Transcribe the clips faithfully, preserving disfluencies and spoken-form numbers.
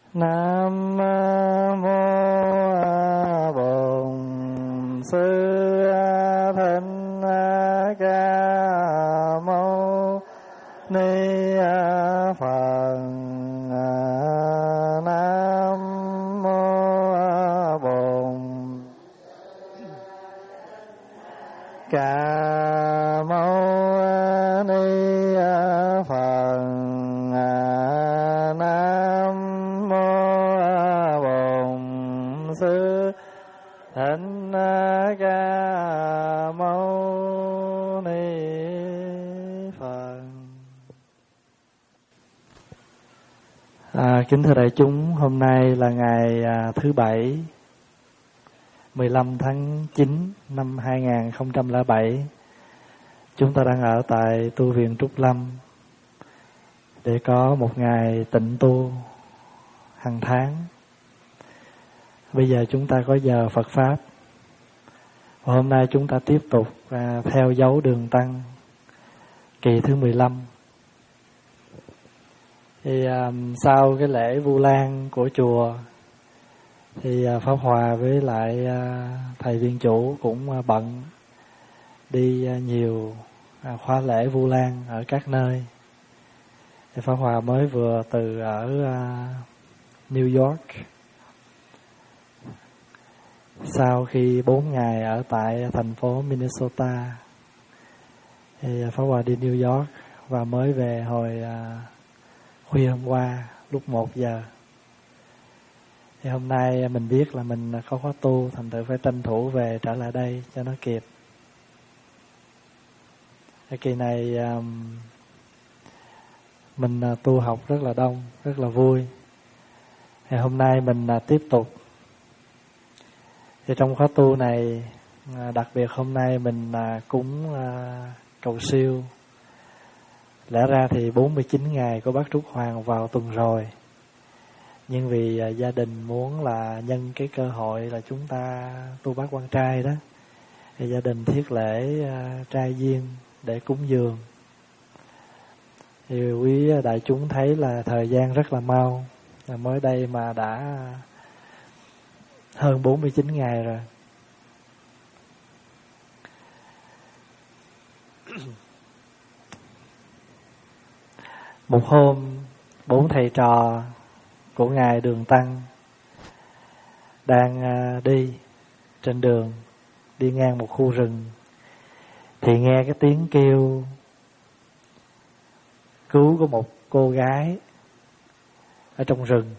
Nam mô Bổn Sư Thích Ca Mâu Ni Phật. Nam mô Bổn Ca Mâu Ni Phật. Nam mô Bổn Sư Thích Ca Mâu Ni Phật. À, kính thưa đại chúng, hôm nay là ngày à, thứ Bảy, mười lăm tháng chín năm hai nghìn không trăm lẻ bảy. Chúng ta đang ở tại tu viện Trúc Lâm để có một ngày tịnh tu hàng tháng. Bây giờ chúng ta có giờ Phật Pháp. Và hôm nay chúng ta tiếp tục à, theo dấu đường Tăng kỳ thứ mười lăm. Thì à, sau cái lễ Vu Lan của chùa thì à, Pháp Hòa với lại à, thầy viên chủ cũng à, bận đi à, nhiều à, khóa lễ Vu Lan ở các nơi. Thì Pháp Hòa mới vừa từ ở à, New York. Sau khi bốn ngày ở tại thành phố Minnesota thì Pháp Hòa đi New York và mới về hồi à, khuya hôm qua lúc một giờ. Thì hôm nay mình biết là mình có khóa tu, thành thử phải tranh thủ về trở lại đây cho nó kịp. Cái kỳ này um, mình uh, tu học rất là đông, rất là vui. Thì hôm nay mình uh, tiếp tục. Thì trong khóa tu này, uh, đặc biệt hôm nay mình uh, cúng uh, cầu siêu. Lẽ ra thì bốn mươi chín ngày của bác Trúc Hoàng vào tuần rồi. Nhưng vì uh, gia đình muốn là nhân cái cơ hội là chúng ta tu bác quan trai đó, thì gia đình thiết lễ uh, trai duyên để cúng dường. Thì quý đại chúng thấy là thời gian rất là mau, là mới đây mà đã hơn bốn mươi chín ngày rồi. Một hôm, bốn thầy trò của Ngài Đường Tăng đang đi trên đường, đi ngang một khu rừng, thì nghe cái tiếng kêu cứu của một cô gái ở trong rừng.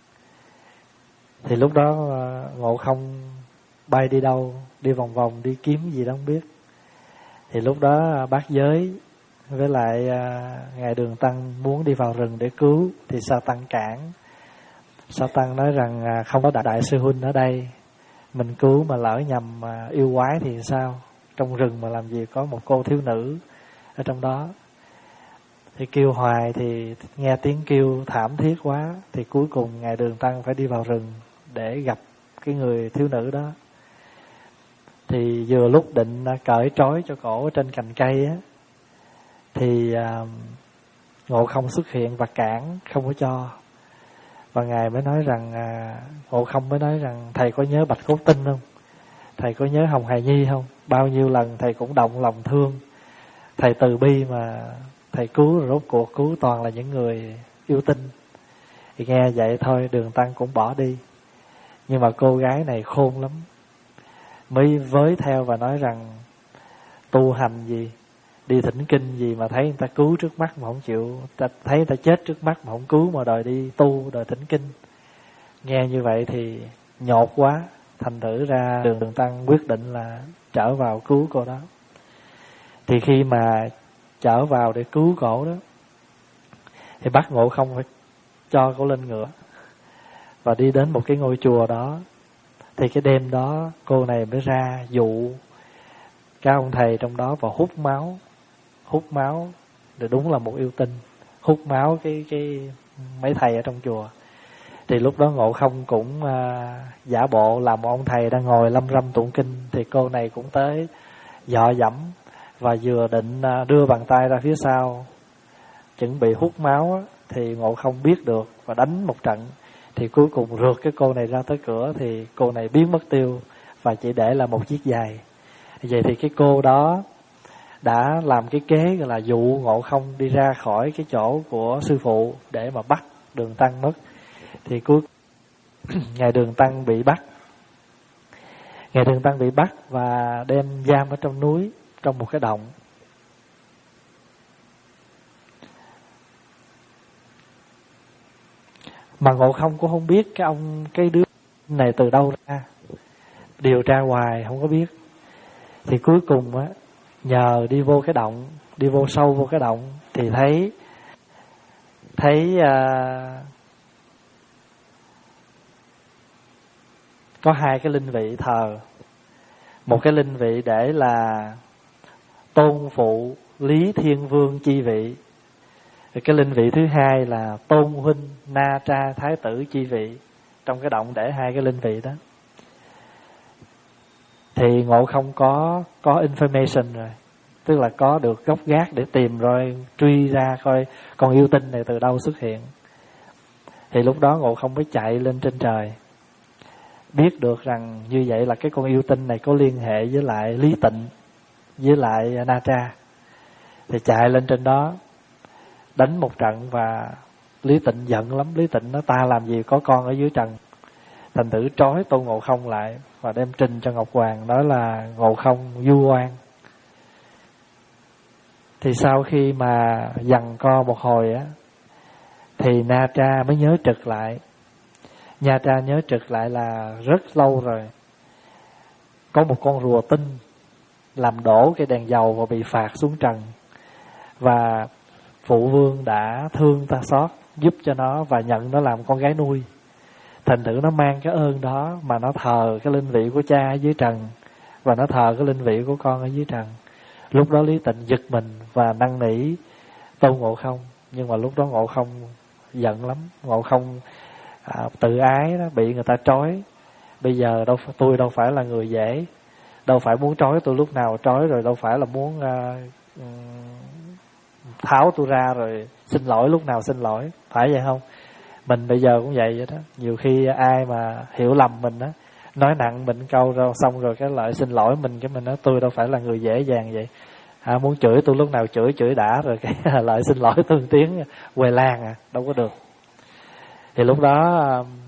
Thì lúc đó Ngộ Không bay đi đâu, đi vòng vòng, đi kiếm gì đó không biết. Thì lúc đó bác Giới với lại Ngài Đường Tăng muốn đi vào rừng để cứu, thì Sa Tăng cản. Sa Tăng nói rằng không có đại, đại sư huynh ở đây, mình cứu mà lỡ nhầm yêu quái thì sao? Trong rừng mà làm gì có một cô thiếu nữ ở trong đó. Thì kêu hoài thì nghe tiếng kêu thảm thiết quá, thì cuối cùng Ngài Đường Tăng phải đi vào rừng để gặp cái người thiếu nữ đó. Thì vừa lúc định cởi trói cho cổ ở trên cành cây á, thì à, Ngộ Không xuất hiện và cản, không có cho. Và Ngài mới nói rằng à, Ngộ Không mới nói rằng thầy có nhớ Bạch Cốt Tinh không? Thầy có nhớ Hồng Hài Nhi không? Bao nhiêu lần thầy cũng động lòng thương, thầy từ bi mà thầy cứu, rồi rốt cuộc cứu toàn là những người yêu tinh. Thì nghe vậy thôi Đường Tăng cũng bỏ đi. Nhưng mà cô gái này khôn lắm, mới với theo và nói rằng tu hành gì, đi thỉnh kinh gì mà thấy người ta cứu trước mắt mà không chịu, thấy người ta chết trước mắt mà không cứu, mà đòi đi tu, đòi thỉnh kinh. Nghe như vậy thì nhột quá, thành thử ra Đường, Đường Tăng quyết định là trở vào cứu cô đó. Thì khi mà trở vào để cứu cổ đó, thì bắt Ngộ Không phải cho cổ lên ngựa và đi đến một cái ngôi chùa đó. Thì cái đêm đó cô này mới ra dụ các ông thầy trong đó và hút máu, hút máu, thì đúng là một yêu tinh, hút máu cái cái mấy thầy ở trong chùa. Thì lúc đó Ngộ Không cũng à, giả bộ làm một ông thầy đang ngồi lâm râm tụng kinh. Thì cô này cũng tới dọ dẫm và vừa định à, đưa bàn tay ra phía sau chuẩn bị hút máu á, thì Ngộ Không biết được và đánh một trận. Thì cuối cùng rượt cái cô này ra tới cửa, thì cô này biến mất tiêu và chỉ để là một chiếc giày. Vậy thì cái cô đó đã làm cái kế gọi là dụ Ngộ Không đi ra khỏi cái chỗ của sư phụ để mà bắt Đường Tăng mất. Thì cuối Ngài Đường Tăng bị bắt. Ngài Đường Tăng bị bắt và đem giam ở trong núi, trong một cái động. Mà Ngộ Không cũng không biết cái ông cái đứa này từ đâu ra, điều tra hoài không có biết. Thì cuối cùng á, nhờ đi vô cái động, đi vô sâu vô cái động thì thấy thấy à, có hai cái linh vị thờ. Một cái linh vị để là tôn phụ Lý Thiên Vương chi vị. Cái linh vị thứ hai là tôn huynh Na Tra Thái tử chi vị. Trong cái động để hai cái linh vị đó. Thì Ngộ Không có có information rồi, tức là có được gốc gác để tìm rồi truy ra coi con yêu tinh này từ đâu xuất hiện. Thì lúc đó Ngộ Không mới chạy lên trên trời, biết được rằng như vậy là cái con yêu tinh này có liên hệ với lại Lý Tịnh, với lại Na Tra. Thì chạy lên trên đó đánh một trận, và Lý Tịnh giận lắm. Lý Tịnh nói ta làm gì có con ở dưới trần. Thành thử trói Tôn Ngộ Không lại và đem trình cho Ngọc Hoàng, nói là Ngộ Không vu oan. Thì sau khi mà giằng co một hồi á, thì Na Tra mới nhớ trực lại. Nha Tra nhớ trực lại là rất lâu rồi có một con rùa tinh làm đổ cái đèn dầu và bị phạt xuống trần, và phụ vương đã thương ta xót giúp cho nó và nhận nó làm con gái nuôi. Thành thử nó mang cái ơn đó mà nó thờ cái linh vị của cha ở dưới trần, và nó thờ cái linh vị của con ở dưới trần. Lúc đó Lý Tịnh giật mình và năn nỉ Tôn Ngộ Không, nhưng mà lúc đó Ngộ Không giận lắm. Ngộ Không à, tự ái đó, bị người ta trói. Bây giờ đâu tôi đâu phải là người dễ, đâu phải muốn trói tôi lúc nào trói, rồi đâu phải là muốn uh, tháo tôi ra rồi xin lỗi lúc nào xin lỗi, phải vậy không? Mình bây giờ cũng vậy vậy đó. Nhiều khi ai mà hiểu lầm mình á, nói nặng mình câu rồi xong rồi cái lại xin lỗi mình, cái mình nói tôi đâu phải là người dễ dàng vậy. À, muốn chửi tôi lúc nào chửi chửi đã, rồi cái lại xin lỗi thương tiếng quê lan à, đâu có được. Thì lúc đó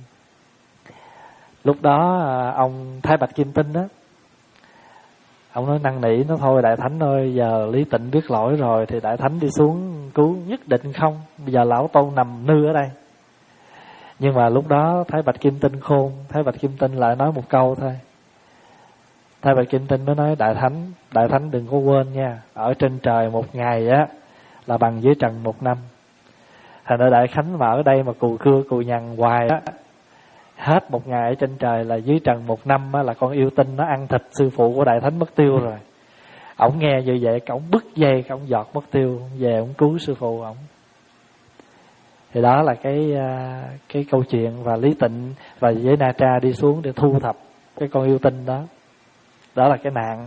lúc đó ông Thái Bạch Kim Tinh á, ông nói năn nỉ nó thôi Đại Thánh ơi, giờ Lý Tịnh biết lỗi rồi thì Đại Thánh đi xuống cứu nhất định không. Bây giờ lão Tôn nằm nư ở đây. Nhưng mà lúc đó Thái Bạch Kim Tinh khôn, Thái Bạch Kim Tinh lại nói một câu thôi. Thái Bạch Kim Tinh mới nói Đại Thánh, Đại Thánh đừng có quên nha, ở trên trời một ngày á là bằng dưới trần một năm. Thành ra Đại Khánh mà ở đây mà cù cưa cù nhằn hoài á, hết một ngày ở trên trời là dưới trần một năm á, là con yêu tinh nó ăn thịt sư phụ của Đại Thánh mất tiêu rồi. Ổng nghe như vậy, ổng bứt dây, ổng giọt mất tiêu, về ổng cứu sư phụ ổng. Thì đó là cái cái câu chuyện, và Lý Tịnh và với Na Tra đi xuống để thu thập cái con yêu tinh đó. Đó là cái nạn.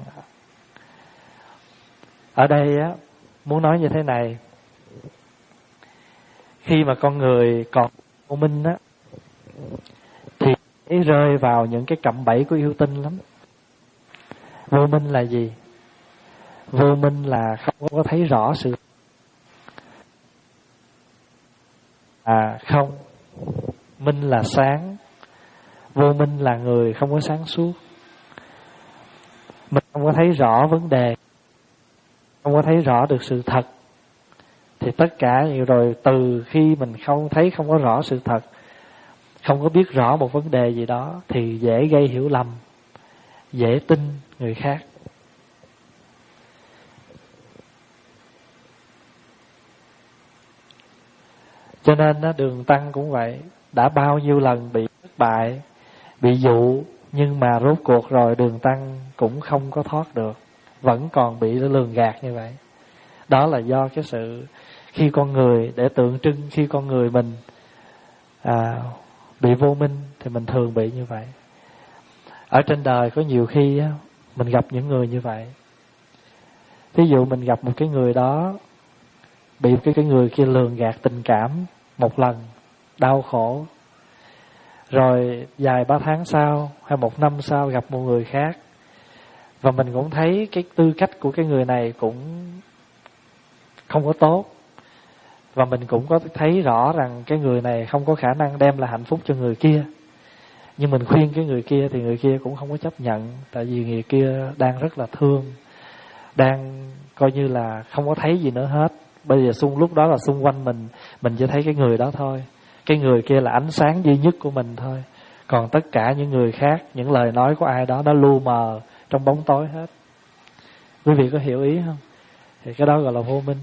Ở đây á, muốn nói như thế này, khi mà con người còn vô minh á, thì rơi vào những cái cạm bẫy của yêu tinh lắm. Vô minh là gì? Vô minh là không có thấy rõ sự à không. Minh là sáng, vô minh là người không có sáng suốt. Mình không có thấy rõ vấn đề, không có thấy rõ được sự thật, thì tất cả rồi từ khi mình không thấy không có rõ sự thật, không có biết rõ một vấn đề gì đó, thì dễ gây hiểu lầm, dễ tin người khác. Cho nên Đường Tăng cũng vậy, đã bao nhiêu lần bị thất bại, bị dụ, nhưng mà rốt cuộc rồi Đường Tăng cũng không có thoát được, vẫn còn bị lường gạt như vậy. Đó là do cái sự khi con người, để tượng trưng khi con người mình à, bị vô minh thì mình thường bị như vậy. Ở trên đời có nhiều khi á, mình gặp những người như vậy. Ví dụ mình gặp một cái người đó, bị cái, cái người kia lường gạt tình cảm một lần, đau khổ, Rồi vài ba tháng sau hay một năm sau gặp một người khác, và mình cũng thấy cái tư cách của cái người này cũng không có tốt, và mình cũng có thấy rõ rằng cái người này không có khả năng đem lại hạnh phúc cho người kia. Nhưng mình khuyên cái người kia thì người kia cũng không có chấp nhận, tại vì người kia đang rất là thương, đang coi như là không có thấy gì nữa hết. Bây giờ xung lúc đó là xung quanh mình, mình chỉ thấy cái người đó thôi. Cái người kia là ánh sáng duy nhất của mình thôi. Còn tất cả những người khác, những lời nói của ai đó nó lu mờ trong bóng tối hết. Quý vị có hiểu ý không? Thì cái đó gọi là vô minh.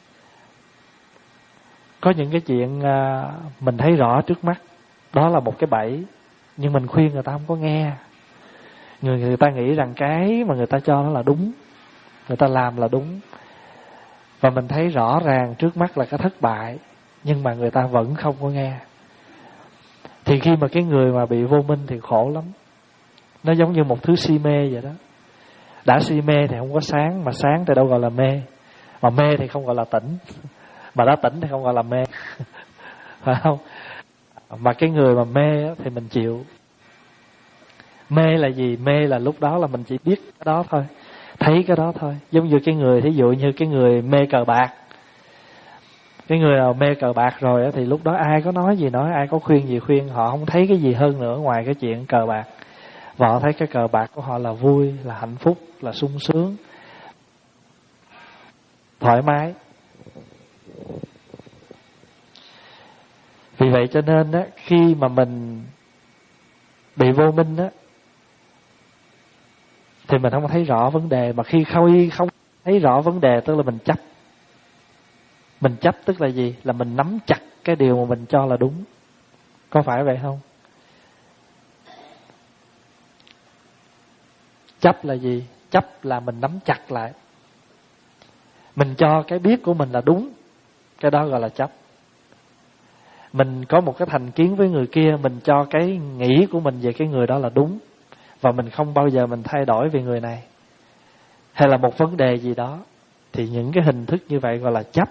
Có những cái chuyện mình thấy rõ trước mắt, đó là một cái bẫy, nhưng mình khuyên người ta không có nghe. Người, người ta nghĩ rằng cái mà người ta cho nó là đúng, người ta làm là đúng. Và mình thấy rõ ràng trước mắt là cái thất bại, nhưng mà người ta vẫn không có nghe. Thì khi mà cái người mà bị vô minh thì khổ lắm. Nó giống như một thứ si mê vậy đó. Đã si mê thì không có sáng, mà sáng thì đâu gọi là mê. Mà mê thì không gọi là tỉnh, mà đã tỉnh thì không gọi là mê. Phải không? Mà cái người mà mê thì mình chịu. Mê là gì? Mê là lúc đó là mình chỉ biết cái đó thôi, thấy cái đó thôi. Giống như cái người, thí dụ như cái người mê cờ bạc. Cái người nào mê cờ bạc rồi thì lúc đó ai có nói gì nói, ai có khuyên gì khuyên, họ không thấy cái gì hơn nữa ngoài cái chuyện cờ bạc. Và họ thấy cái cờ bạc của họ là vui, là hạnh phúc, là sung sướng, thoải mái. Vì vậy cho nên á, khi mà mình bị vô minh á, thì mình không thấy rõ vấn đề. Mà khi không, không thấy rõ vấn đề tức là mình chấp. Mình chấp tức là gì? Là mình nắm chặt cái điều mà mình cho là đúng. Có phải vậy không? Chấp là gì? Chấp là mình nắm chặt lại. Mình cho cái biết của mình là đúng, cái đó gọi là chấp. Mình có một cái thành kiến với người kia, mình cho cái nghĩ của mình về cái người đó là đúng, và mình không bao giờ mình thay đổi về người này. Hay là một vấn đề gì đó, thì những cái hình thức như vậy gọi là chấp.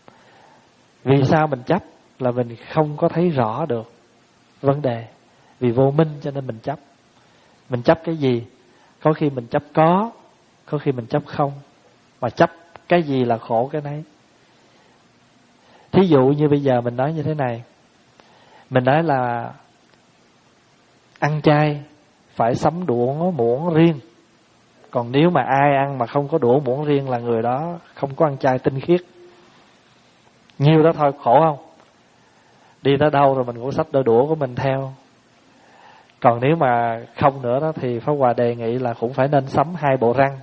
Vì sao mình chấp? Là mình không có thấy rõ được vấn đề. Vì vô minh cho nên mình chấp. Mình chấp cái gì? Có khi mình chấp có, có khi mình chấp không. Mà chấp cái gì là khổ cái nấy. Thí dụ như bây giờ mình nói như thế này, mình nói là ăn chay phải sắm đũa muỗng riêng. Còn nếu mà ai ăn mà không có đũa muỗng riêng là người đó không có ăn chay tinh khiết. Nhiêu đó thôi, khổ không? Đi tới đâu rồi mình cũng xách đôi đũa của mình theo. Còn nếu mà không nữa đó thì Pháp Hòa đề nghị là cũng phải nên sắm hai bộ răng.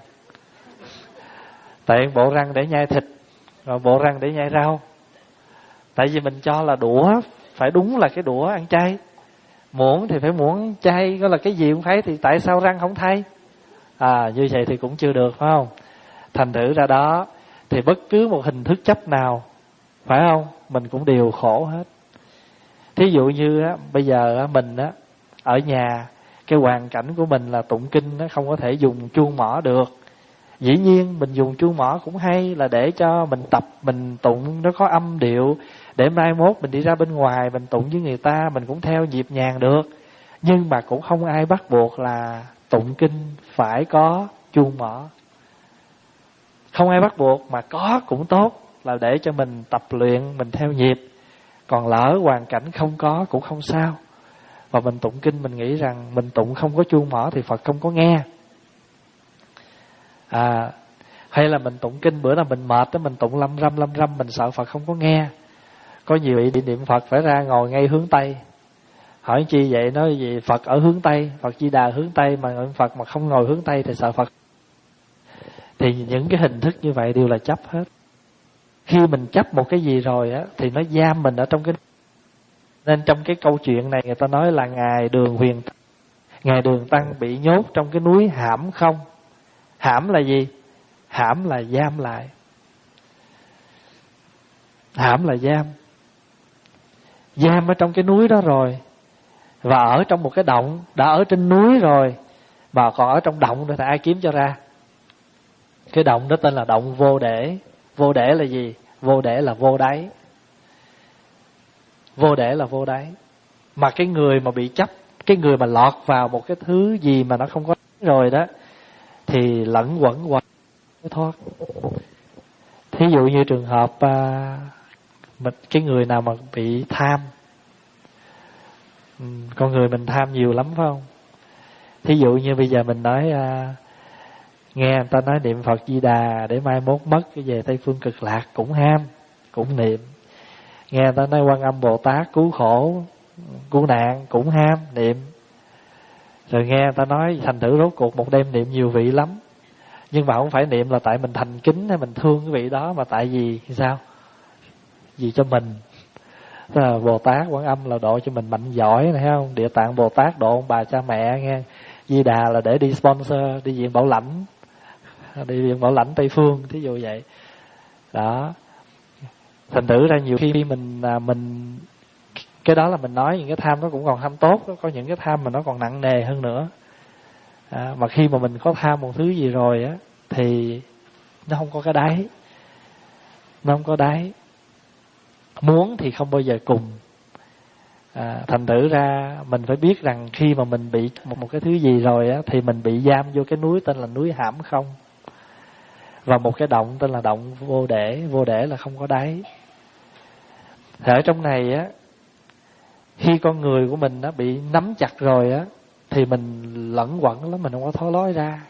Tại bộ răng để nhai thịt, rồi bộ răng để nhai rau. Tại vì mình cho là đũa phải đúng là cái đũa ăn chay, muỗng thì phải muỗng chay, có là cái gì cũng phải, thì tại sao răng không thay? À, như vậy thì cũng chưa được, phải không? Thành thử ra đó thì bất cứ một hình thức chấp nào, phải không, mình cũng đều khổ hết. Thí dụ như á, bây giờ á, mình á, ở nhà, cái hoàn cảnh của mình là tụng kinh nó không có thể dùng chuông mỏ được. Dĩ nhiên mình dùng chuông mỏ cũng hay, là để cho mình tập, mình tụng nó có âm điệu, để mai mốt mình đi ra bên ngoài mình tụng với người ta, mình cũng theo nhịp nhàng được. Nhưng mà cũng không ai bắt buộc là tụng kinh phải có chuông mỏ. Không ai bắt buộc, mà có cũng tốt, là để cho mình tập luyện, mình theo nhịp. Còn lỡ hoàn cảnh không có cũng không sao. Và mình tụng kinh mình nghĩ rằng mình tụng không có chuông mỏ thì Phật không có nghe. À, hay là mình tụng kinh bữa nào mình mệt đó, mình tụng lâm râm lâm râm, mình sợ Phật không có nghe. Có nhiều vị đi niệm Phật phải ra ngồi ngay hướng Tây. Hỏi chi vậy? Nói gì Phật ở hướng Tây, Phật Di Đà hướng Tây, mà niệm Phật mà không ngồi hướng Tây thì sợ Phật. Thì những cái hình thức như vậy đều là chấp hết. Khi mình chấp một cái gì rồi á, thì nó giam mình ở trong cái. Nên trong cái câu chuyện này người ta nói là Ngài Đường Huyền Ngài Đường Tăng bị nhốt trong cái núi Hãm Không. Hãm là gì? Hãm là giam lại. Hãm là giam. Giam ở trong cái núi đó rồi, và ở trong một cái động. Đã ở trên núi rồi mà còn ở trong động nữa thì ai kiếm cho ra? Cái động đó tên là động vô để. Vô để là gì? Vô để là vô đáy. Vô để là vô đáy. Mà cái người mà bị chấp, cái người mà lọt vào một cái thứ gì mà nó không có rồi đó, thì lẫn quẩn hoài mới thoát. Thí dụ như trường hợp à, cái người nào mà bị tham, con người mình tham nhiều lắm phải không? Thí dụ như bây giờ mình nói à, nghe người ta nói niệm Phật Di Đà để mai mốt mất cái về Tây Phương Cực Lạc cũng ham, cũng niệm. Nghe người ta nói Quan Âm Bồ Tát cứu khổ cứu nạn cũng ham niệm. Rồi nghe người ta nói thành thử rốt cuộc một đêm niệm nhiều vị lắm, nhưng mà không phải niệm là tại mình thành kính hay mình thương cái vị đó, mà tại vì sao? Vì cho mình. Tức là Bồ Tát Quan Âm là độ cho mình mạnh giỏi này, thấy không? Địa Tạng Bồ Tát độ ông bà cha mẹ nghe. Di Đà là để đi sponsor, đi viện bảo lãnh, đi viện bảo lãnh Tây Phương, thí dụ vậy. Đó. Thành thử ra nhiều khi mình mình cái đó là mình nói những cái tham nó cũng còn tham tốt đó. Có những cái tham mà nó còn nặng nề hơn nữa. À, mà khi mà mình có tham một thứ gì rồi á, thì nó không có cái đáy, nó không có đáy. Muốn thì không bao giờ cùng. À, thành thử ra mình phải biết rằng khi mà mình bị một, một cái thứ gì rồi á, thì mình bị giam vô cái núi tên là núi hãm không, và một cái động tên là động vô để. Vô để là không có đáy. Thì ở trong này á, khi con người của mình đã bị nắm chặt rồi á, thì mình lẫn quẩn lắm, mình không có thoát lối ra.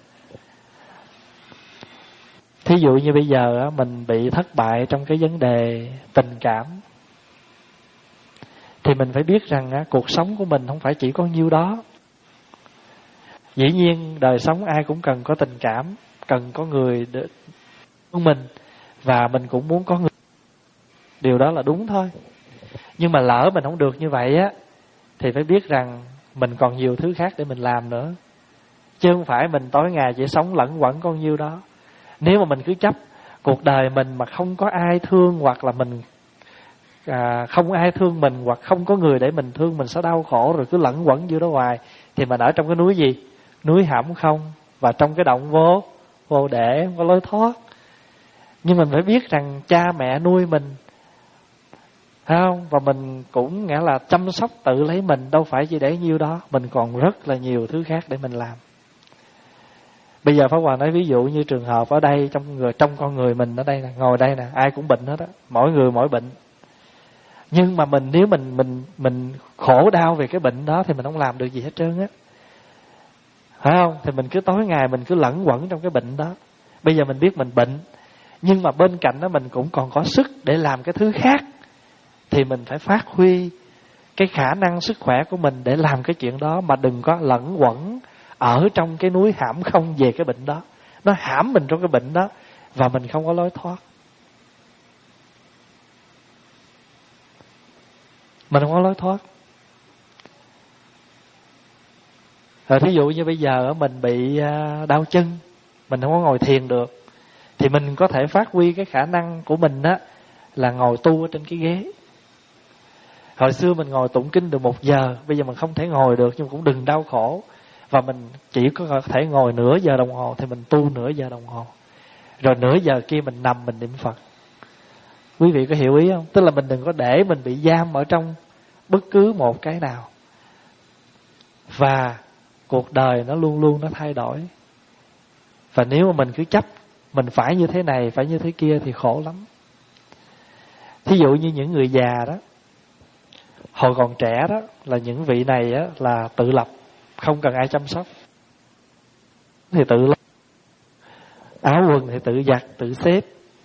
Thí dụ như bây giờ á, mình bị thất bại trong cái vấn đề tình cảm, thì mình phải biết rằng á, cuộc sống của mình không phải chỉ có nhiêu đó. Dĩ nhiên đời sống ai cũng cần có tình cảm, cần có người để của mình, và mình cũng muốn có người. Điều đó là đúng thôi. Nhưng mà lỡ mình không được như vậy á, thì phải biết rằng mình còn nhiều thứ khác để mình làm nữa, chứ không phải mình tối ngày chỉ sống lẫn quẩn con nhiêu đó. Nếu mà mình cứ chấp cuộc đời mình mà không có ai thương, hoặc là mình à, không ai thương mình, hoặc không có người để mình thương, mình sẽ đau khổ, rồi cứ lẫn quẩn vô đó hoài, thì mình ở trong cái núi gì? Núi hãm không, và trong cái động vô vô để, không có lối thoát. Nhưng mình phải biết rằng cha mẹ nuôi mình, thấy không? Và mình cũng nghĩa là chăm sóc tự lấy mình, đâu phải chỉ để nhiêu đó, mình còn rất là nhiều thứ khác để mình làm. Bây giờ Pháp Hòa nói ví dụ như trường hợp ở đây, trong người trong con người mình ở đây nè, ngồi đây nè, ai cũng bệnh hết á, mỗi người mỗi bệnh. Nhưng mà mình nếu mình mình mình khổ đau về cái bệnh đó thì mình không làm được gì hết trơn á, phải không? Thì mình cứ tối ngày mình cứ lẫn quẩn trong cái bệnh đó. Bây giờ mình biết mình bệnh, nhưng mà bên cạnh đó mình cũng còn có sức để làm cái thứ khác, thì mình phải phát huy cái khả năng sức khỏe của mình để làm cái chuyện đó, mà đừng có lẫn quẩn ở trong cái núi hãm không về cái bệnh đó. Nó hãm mình trong cái bệnh đó, và mình không có lối thoát. Mình không có lối thoát. Rồi thí dụ như bây giờ mình bị đau chân, mình không có ngồi thiền được, thì mình có thể phát huy cái khả năng của mình á, là ngồi tu ở trên cái ghế. Hồi xưa mình ngồi tụng kinh được một giờ, bây giờ mình không thể ngồi được, nhưng cũng đừng đau khổ. Và mình chỉ có thể ngồi nửa giờ đồng hồ, thì mình tu nửa giờ đồng hồ. Rồi nửa giờ kia mình nằm mình niệm Phật. Quý vị có hiểu ý không? Tức là mình đừng có để mình bị giam ở trong bất cứ một cái nào. Và cuộc đời nó luôn luôn nó thay đổi. Và nếu mà mình cứ chấp mình phải như thế này, phải như thế kia thì khổ lắm. Thí dụ như những người già đó, hồi còn trẻ đó, là những vị này á, là tự lập, không cần ai chăm sóc, thì tự lập, áo quần thì tự giặt, tự xếp,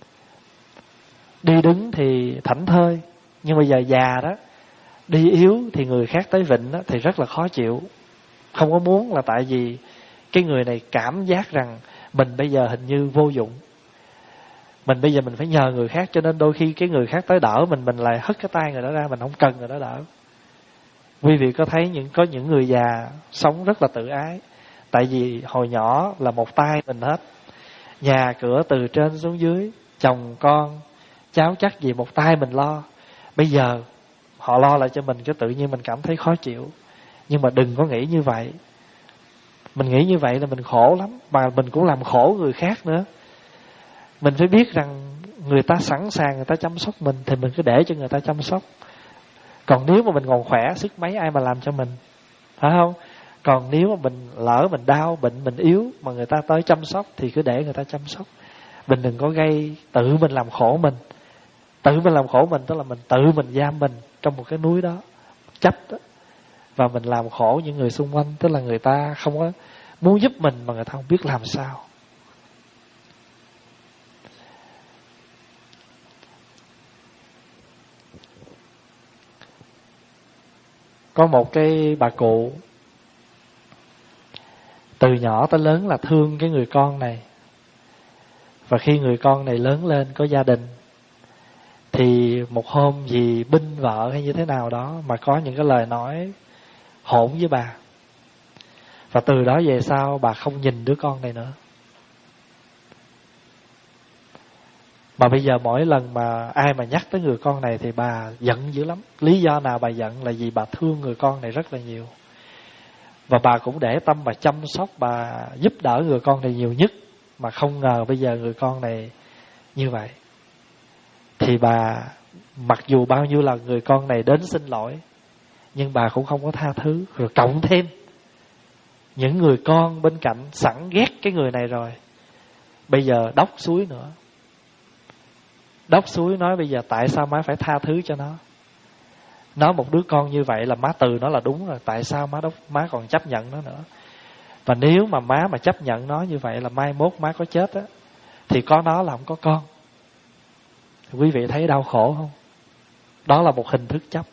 đi đứng thì thảnh thơi. Nhưng bây giờ già đó, đi yếu thì người khác tới vịnh đó, thì rất là khó chịu, không có muốn, là tại vì cái người này cảm giác rằng mình bây giờ hình như vô dụng, mình bây giờ mình phải nhờ người khác, cho nên đôi khi cái người khác tới đỡ mình, mình lại hất cái tay người đó ra, mình không cần người đó đỡ. Quý vị có thấy những có những người già sống rất là tự ái, tại vì hồi nhỏ là một tay mình hết, nhà cửa từ trên xuống dưới, chồng con cháu chắc gì một tay mình lo. Bây giờ họ lo lại cho mình, cái tự nhiên mình cảm thấy khó chịu. Nhưng mà đừng có nghĩ như vậy. Mình nghĩ như vậy là mình khổ lắm, mà mình cũng làm khổ người khác nữa. Mình phải biết rằng người ta sẵn sàng người ta chăm sóc mình, thì mình cứ để cho người ta chăm sóc. Còn nếu mà mình còn khỏe, sức mấy ai mà làm cho mình, phải không? Còn nếu mà mình lỡ mình đau, bệnh mình yếu mà người ta tới chăm sóc thì cứ để người ta chăm sóc. Mình đừng có gây tự mình làm khổ mình. Tự mình làm khổ mình tức là mình tự mình giam mình trong một cái núi đó, chấp đó. Và mình làm khổ những người xung quanh, tức là người ta không có muốn giúp mình mà người ta không biết làm sao. Có một cái bà cụ, từ nhỏ tới lớn là thương cái người con này. Và khi người con này lớn lên có gia đình, thì một hôm vì binh vợ hay như thế nào đó mà có những cái lời nói hỗn với bà. Và từ đó về sau bà không nhìn đứa con này nữa. Mà bây giờ mỗi lần mà ai mà nhắc tới người con này thì bà giận dữ lắm. Lý do nào bà giận là vì bà thương người con này rất là nhiều. Và bà cũng để tâm bà chăm sóc, bà giúp đỡ người con này nhiều nhất. Mà không ngờ bây giờ người con này như vậy. Thì bà, mặc dù bao nhiêu lần người con này đến xin lỗi, nhưng bà cũng không có tha thứ. Rồi cộng thêm những người con bên cạnh sẵn ghét cái người này rồi, bây giờ đốc suối nữa. Đốc suối nói bây giờ tại sao má phải tha thứ cho nó. Nó một đứa con như vậy là má từ nó là đúng rồi. Tại sao má đốc má còn chấp nhận nó nữa. Và nếu mà má mà chấp nhận nó như vậy là mai mốt má có chết á, thì có nó là không có con. Quý vị thấy đau khổ không? Đó là một hình thức chấp.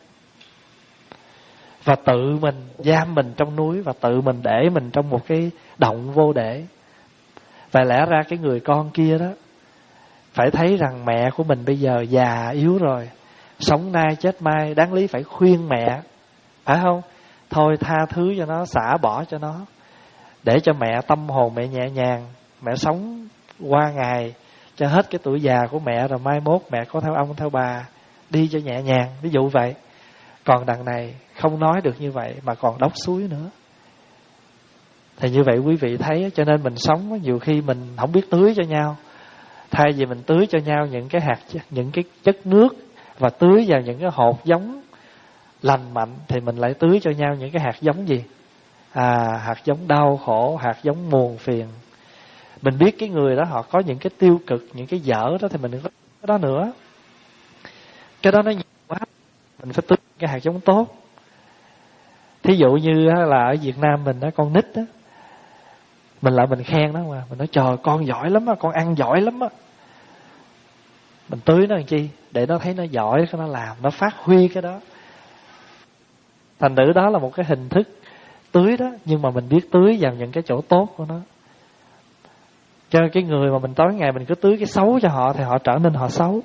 Và tự mình giam mình trong núi, và tự mình để mình trong một cái động vô để. Và lẽ ra cái người con kia đó phải thấy rằng mẹ của mình bây giờ già yếu rồi, sống nay chết mai, đáng lý phải khuyên mẹ, phải không? Thôi tha thứ cho nó, xả bỏ cho nó, để cho mẹ tâm hồn mẹ nhẹ nhàng, mẹ sống qua ngày cho hết cái tuổi già của mẹ, rồi mai mốt mẹ có theo ông theo bà đi cho nhẹ nhàng, ví dụ vậy. Còn đằng này không nói được như vậy mà còn đốc suối nữa. Thì như vậy quý vị thấy, cho nên mình sống nhiều khi mình không biết tưới cho nhau. Thay vì mình tưới cho nhau những cái hạt, những cái chất nước và tưới vào những cái hột giống lành mạnh, thì mình lại tưới cho nhau những cái hạt giống gì? À, hạt giống đau khổ, hạt giống buồn phiền. Mình biết cái người đó họ có những cái tiêu cực, những cái dở đó, thì mình đừng có cái đó nữa. Cái đó nó nhiều quá, mình phải tưới cái hạt giống tốt. Thí dụ như là ở Việt Nam mình đó, con nít đó, mình lại mình khen nó mà, mình nói trời con giỏi lắm á, con ăn giỏi lắm á. Mình tưới nó làm chi? Để nó thấy nó giỏi, nó làm, nó phát huy cái đó. Thành thử đó là một cái hình thức tưới đó, nhưng mà mình biết tưới vào những cái chỗ tốt của nó. Cho cái người mà mình tối ngày mình cứ tưới cái xấu cho họ thì họ trở nên họ xấu.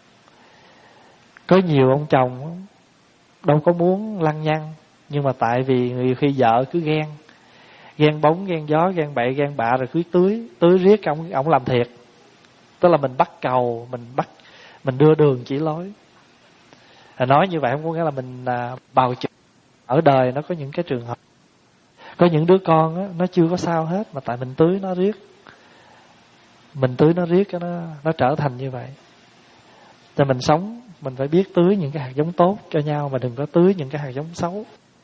Có nhiều ông chồng đâu có muốn lăng nhăng, nhưng mà tại vì người khi vợ cứ ghen, ghen bóng, ghen gió, ghen bậy, ghen bạ, rồi cứ tưới, tưới riết ông ông làm thiệt. Tức là mình bắt cầu, mình bắt, mình đưa đường chỉ lối. À, nói như vậy không có nghĩa là mình à, bào chữa. Ở đời nó có những cái trường hợp, có những đứa con á, nó chưa có sao hết, mà tại mình tưới nó riết, mình tưới nó riết nó nó trở thành như vậy. Cho mình sống, mình phải biết tưới những cái hạt giống tốt cho nhau, mà đừng có tưới những cái hạt giống xấu.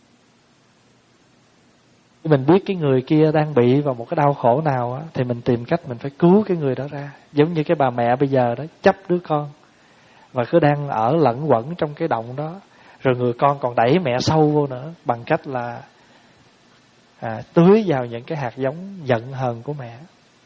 Mình biết cái người kia đang bị vào một cái đau khổ nào á, thì mình tìm cách mình phải cứu cái người đó ra. Giống như cái bà mẹ bây giờ đó, chấp đứa con và cứ đang ở lẫn quẩn trong cái động đó, rồi người con còn đẩy mẹ sâu vô nữa, bằng cách là à, tưới vào những cái hạt giống giận hờn của mẹ.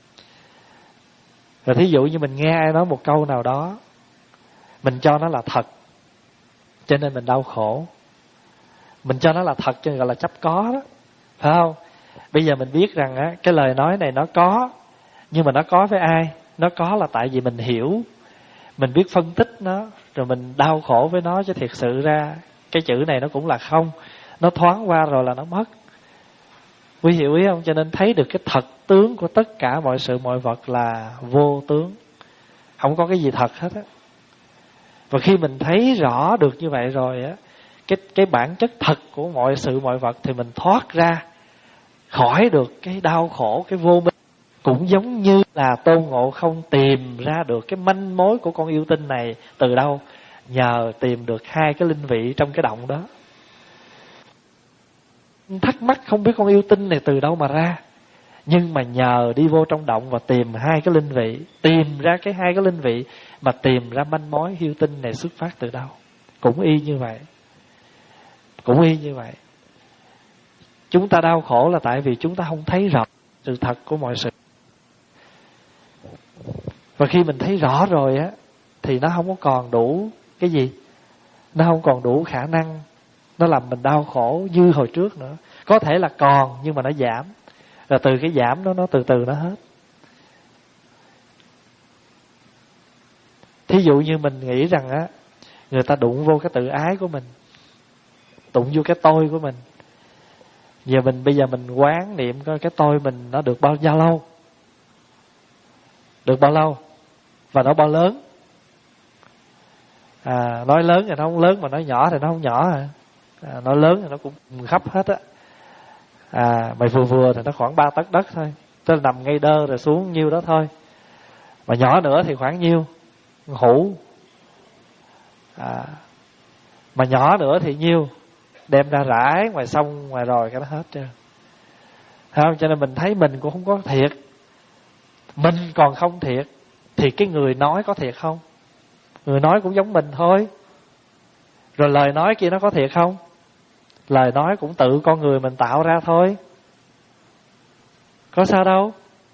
Rồi thí dụ như mình nghe ai nói một câu nào đó, mình cho nó là thật, cho nên mình đau khổ. Mình cho nó là thật cho nên gọi là chấp có đó, phải không? Bây giờ mình biết rằng á, cái lời nói này nó có, nhưng mà nó có với ai? Nó có là tại vì mình hiểu, mình biết phân tích nó, rồi mình đau khổ với nó. Chứ thiệt sự ra cái chữ này nó cũng là không, nó thoáng qua rồi là nó mất. Quý hiểu ý không? Cho nên thấy được cái thật tướng của tất cả mọi sự mọi vật là vô tướng, không có cái gì thật hết á. Và khi mình thấy rõ được như vậy rồi á, cái cái bản chất thật của mọi sự mọi vật, thì mình thoát ra khỏi được cái đau khổ, cái vô minh. Cũng giống như là Tôn Ngộ Không tìm ra được cái manh mối của con yêu tinh này từ đâu, nhờ tìm được hai cái linh vị trong cái động đó. Thắc mắc không biết con yêu tinh này từ đâu mà ra, nhưng mà nhờ đi vô trong động và tìm hai cái linh vị, tìm ra cái hai cái linh vị mà tìm ra manh mối yêu tinh này xuất phát từ đâu. Cũng y như vậy, cũng y như vậy. Chúng ta đau khổ là tại vì chúng ta không thấy rõ sự thật của mọi sự. Và khi mình thấy rõ rồi á, thì nó không có còn đủ cái gì, nó không còn đủ khả năng nó làm mình đau khổ như hồi trước nữa. Có thể là còn, nhưng mà nó giảm. Rồi từ cái giảm đó, nó từ từ nó hết. Thí dụ như mình nghĩ rằng á, người ta đụng vô cái tự ái của mình, đụng vô cái tôi của mình. Giờ mình bây giờ mình quán niệm coi cái tôi mình nó được bao nhiêu lâu, được bao lâu và nó bao lớn. À, nói lớn thì nó không lớn, mà nói nhỏ thì nó không nhỏ. À, à nói lớn thì nó cũng khắp hết á. À, mày vừa vừa thì nó khoảng ba tấc đất thôi, tức là nằm ngay đơ rồi xuống nhiêu đó thôi. Mà nhỏ nữa thì khoảng nhiêu hũ. À, mà nhỏ nữa thì nhiêu, đem ra rải ngoài sông ngoài rồi cái nó hết trơn. Không? Cho nên mình thấy mình cũng không có thiệt. Mình còn không thiệt thì cái người nói có thiệt không? Người nói cũng giống mình thôi. Rồi lời nói kia nó có thiệt không? Lời nói cũng tự con người mình tạo ra thôi, có sao đâu.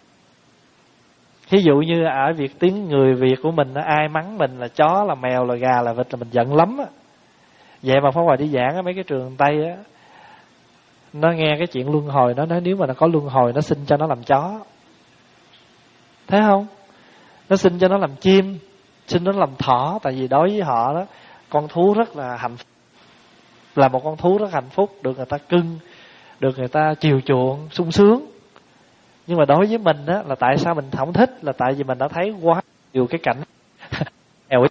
Ví dụ như ở Việt, tiếng người Việt của mình, ai mắng mình là chó, là mèo, là gà, là vịt là mình giận lắm á. Vậy mà Pháp Hòa đi giảng ở mấy cái trường Tây á, nó nghe cái chuyện luân hồi, nó nói nếu mà nó có luân hồi, nó xin cho nó làm chó. Thấy không? Nó xin cho nó làm chim, xin nó làm thỏ. Tại vì đối với họ đó, con thú rất là hạnh phúc, là một con thú rất hạnh phúc, được người ta cưng, được người ta chiều chuộng, sung sướng. Nhưng mà đối với mình á, là tại sao mình không thích, là tại vì mình đã thấy quá nhiều cái cảnh mèo.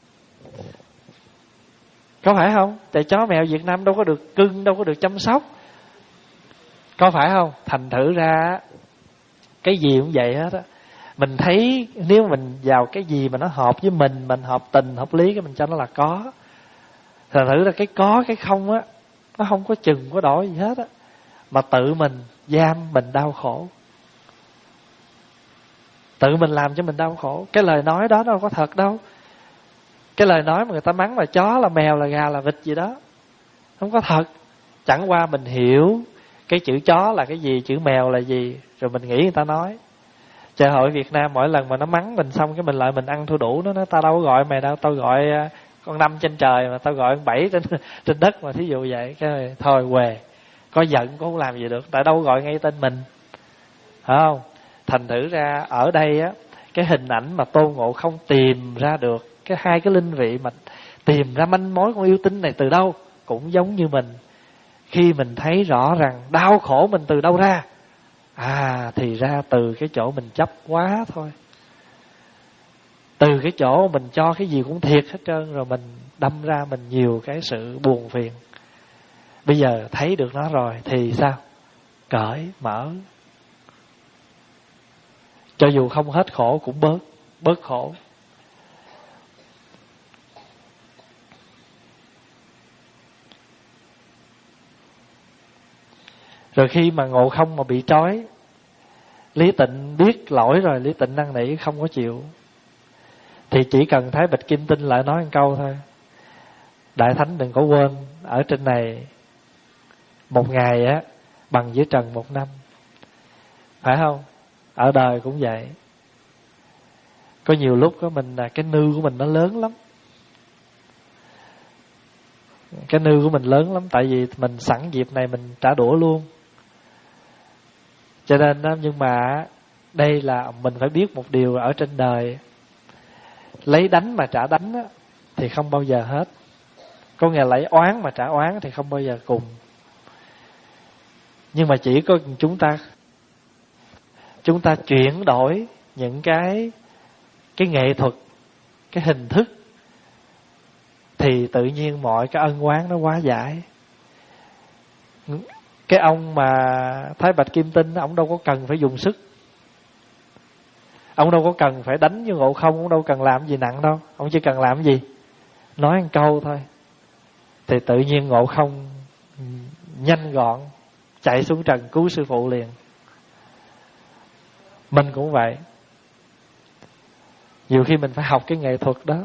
Có phải không? Tại chó mèo Việt Nam đâu có được cưng, đâu có được chăm sóc, có phải không? Thành thử ra cái gì cũng vậy hết á. Mình thấy nếu mình vào cái gì mà nó hợp với mình, mình hợp tình, hợp lý, cái mình cho nó là có. Thành thử ra cái có, cái không á, nó không có chừng, có đổi gì hết á. Mà tự mình giam mình đau khổ, tự mình làm cho mình đau khổ. Cái lời nói đó đâu có thật đâu. Cái lời nói mà người ta mắng là chó, là mèo, là gà, là vịt gì đó, không có thật. Chẳng qua mình hiểu cái chữ chó là cái gì, chữ mèo là gì, rồi mình nghĩ người ta nói. Trời hội Việt Nam mỗi lần mà nó mắng mình xong, cái mình lại mình ăn thua đủ. Nó nói tao đâu có gọi mày đâu, tao gọi con năm trên trời mà tao gọi con bảy trên, trên đất mà. Thí dụ vậy, cái thôi què, có giận cũng không làm gì được, tại đâu gọi ngay tên mình, phải không? Thành thử ra ở đây á, cái hình ảnh mà Tôn Ngộ Không tìm ra được cái hai cái linh vị, mà tìm ra manh mối con yêu tinh này từ đâu, cũng giống như mình. Khi mình thấy rõ rằng đau khổ mình từ đâu ra, à thì ra từ cái chỗ mình chấp quá thôi. Từ cái chỗ mình cho cái gì cũng thiệt hết trơn, rồi mình đâm ra mình nhiều cái sự buồn phiền. Bây giờ thấy được nó rồi thì sao? Cởi mở. Cho dù không hết khổ cũng bớt, bớt khổ. Rồi khi mà Ngộ Không mà bị trói, Lý Tịnh biết lỗi rồi, Lý Tịnh năn nỉ không có chịu, thì chỉ cần Thái Bạch Kim Tinh lại nói một câu thôi: Đại Thánh đừng có quên, ở trên này một ngày á bằng dưới trần một năm, phải không? Ở đời cũng vậy. Có nhiều lúc đó mình là cái nư của mình nó lớn lắm, cái nư của mình lớn lắm, tại vì mình sẵn dịp này mình trả đũa luôn. Cho nên đó, nhưng mà đây là mình phải biết một điều ở trên đời, lấy đánh mà trả đánh á, thì không bao giờ hết. Có nghĩa lấy oán mà trả oán thì không bao giờ cùng. Nhưng mà chỉ có chúng ta Chúng ta chuyển đổi những cái Cái nghệ thuật, cái hình thức, thì tự nhiên mọi cái ân oán nó hóa giải. Cái ông mà Thái Bạch Kim Tinh, ông đâu có cần phải dùng sức, ông đâu có cần phải đánh với Ngộ Không, ông đâu cần làm gì nặng đâu. Ông chỉ cần làm gì? nói một câu thôi thì tự nhiên Ngộ Không nhanh gọn chạy xuống trần cứu sư phụ liền. Mình cũng vậy. Nhiều khi mình phải học cái nghệ thuật đó.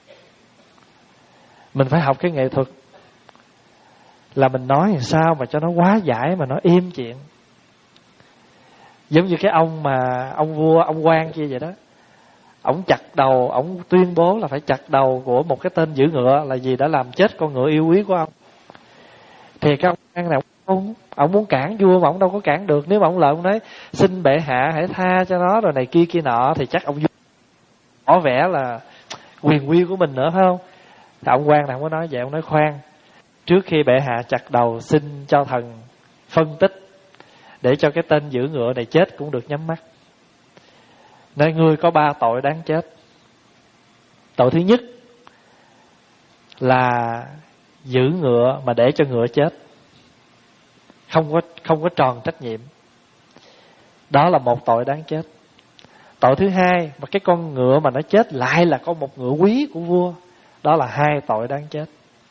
Mình phải học cái nghệ thuật là mình nói làm sao mà cho nó quá giải, mà nó im chuyện. Giống như cái ông mà ông vua, ông quan kia vậy đó. Ông chặt đầu, ông tuyên bố là phải chặt đầu của một cái tên giữ ngựa, là vì đã làm chết con ngựa yêu quý của ông. Thì cái ông quan này ông, ông muốn cản vua mà ông đâu có cản được. Nếu mà ông lợi ông nói xin bệ hạ hãy tha cho nó rồi này kia kia nọ, thì chắc ông vua tỏ vẻ là quyền uy của mình nữa, phải không? Thì ông quan này không có nói vậy. Ông nói khoan, trước khi bệ hạ chặt đầu, xin cho thần phân tích để cho cái tên giữ ngựa này chết cũng được nhắm mắt. Nói ngươi có ba tội đáng chết. Tội thứ nhất là giữ ngựa mà để cho ngựa chết, không có không có tròn trách nhiệm. Đó là một tội đáng chết. Tội thứ hai, mà cái con ngựa mà nó chết lại là con một ngựa quý của vua, đó là hai tội đáng chết.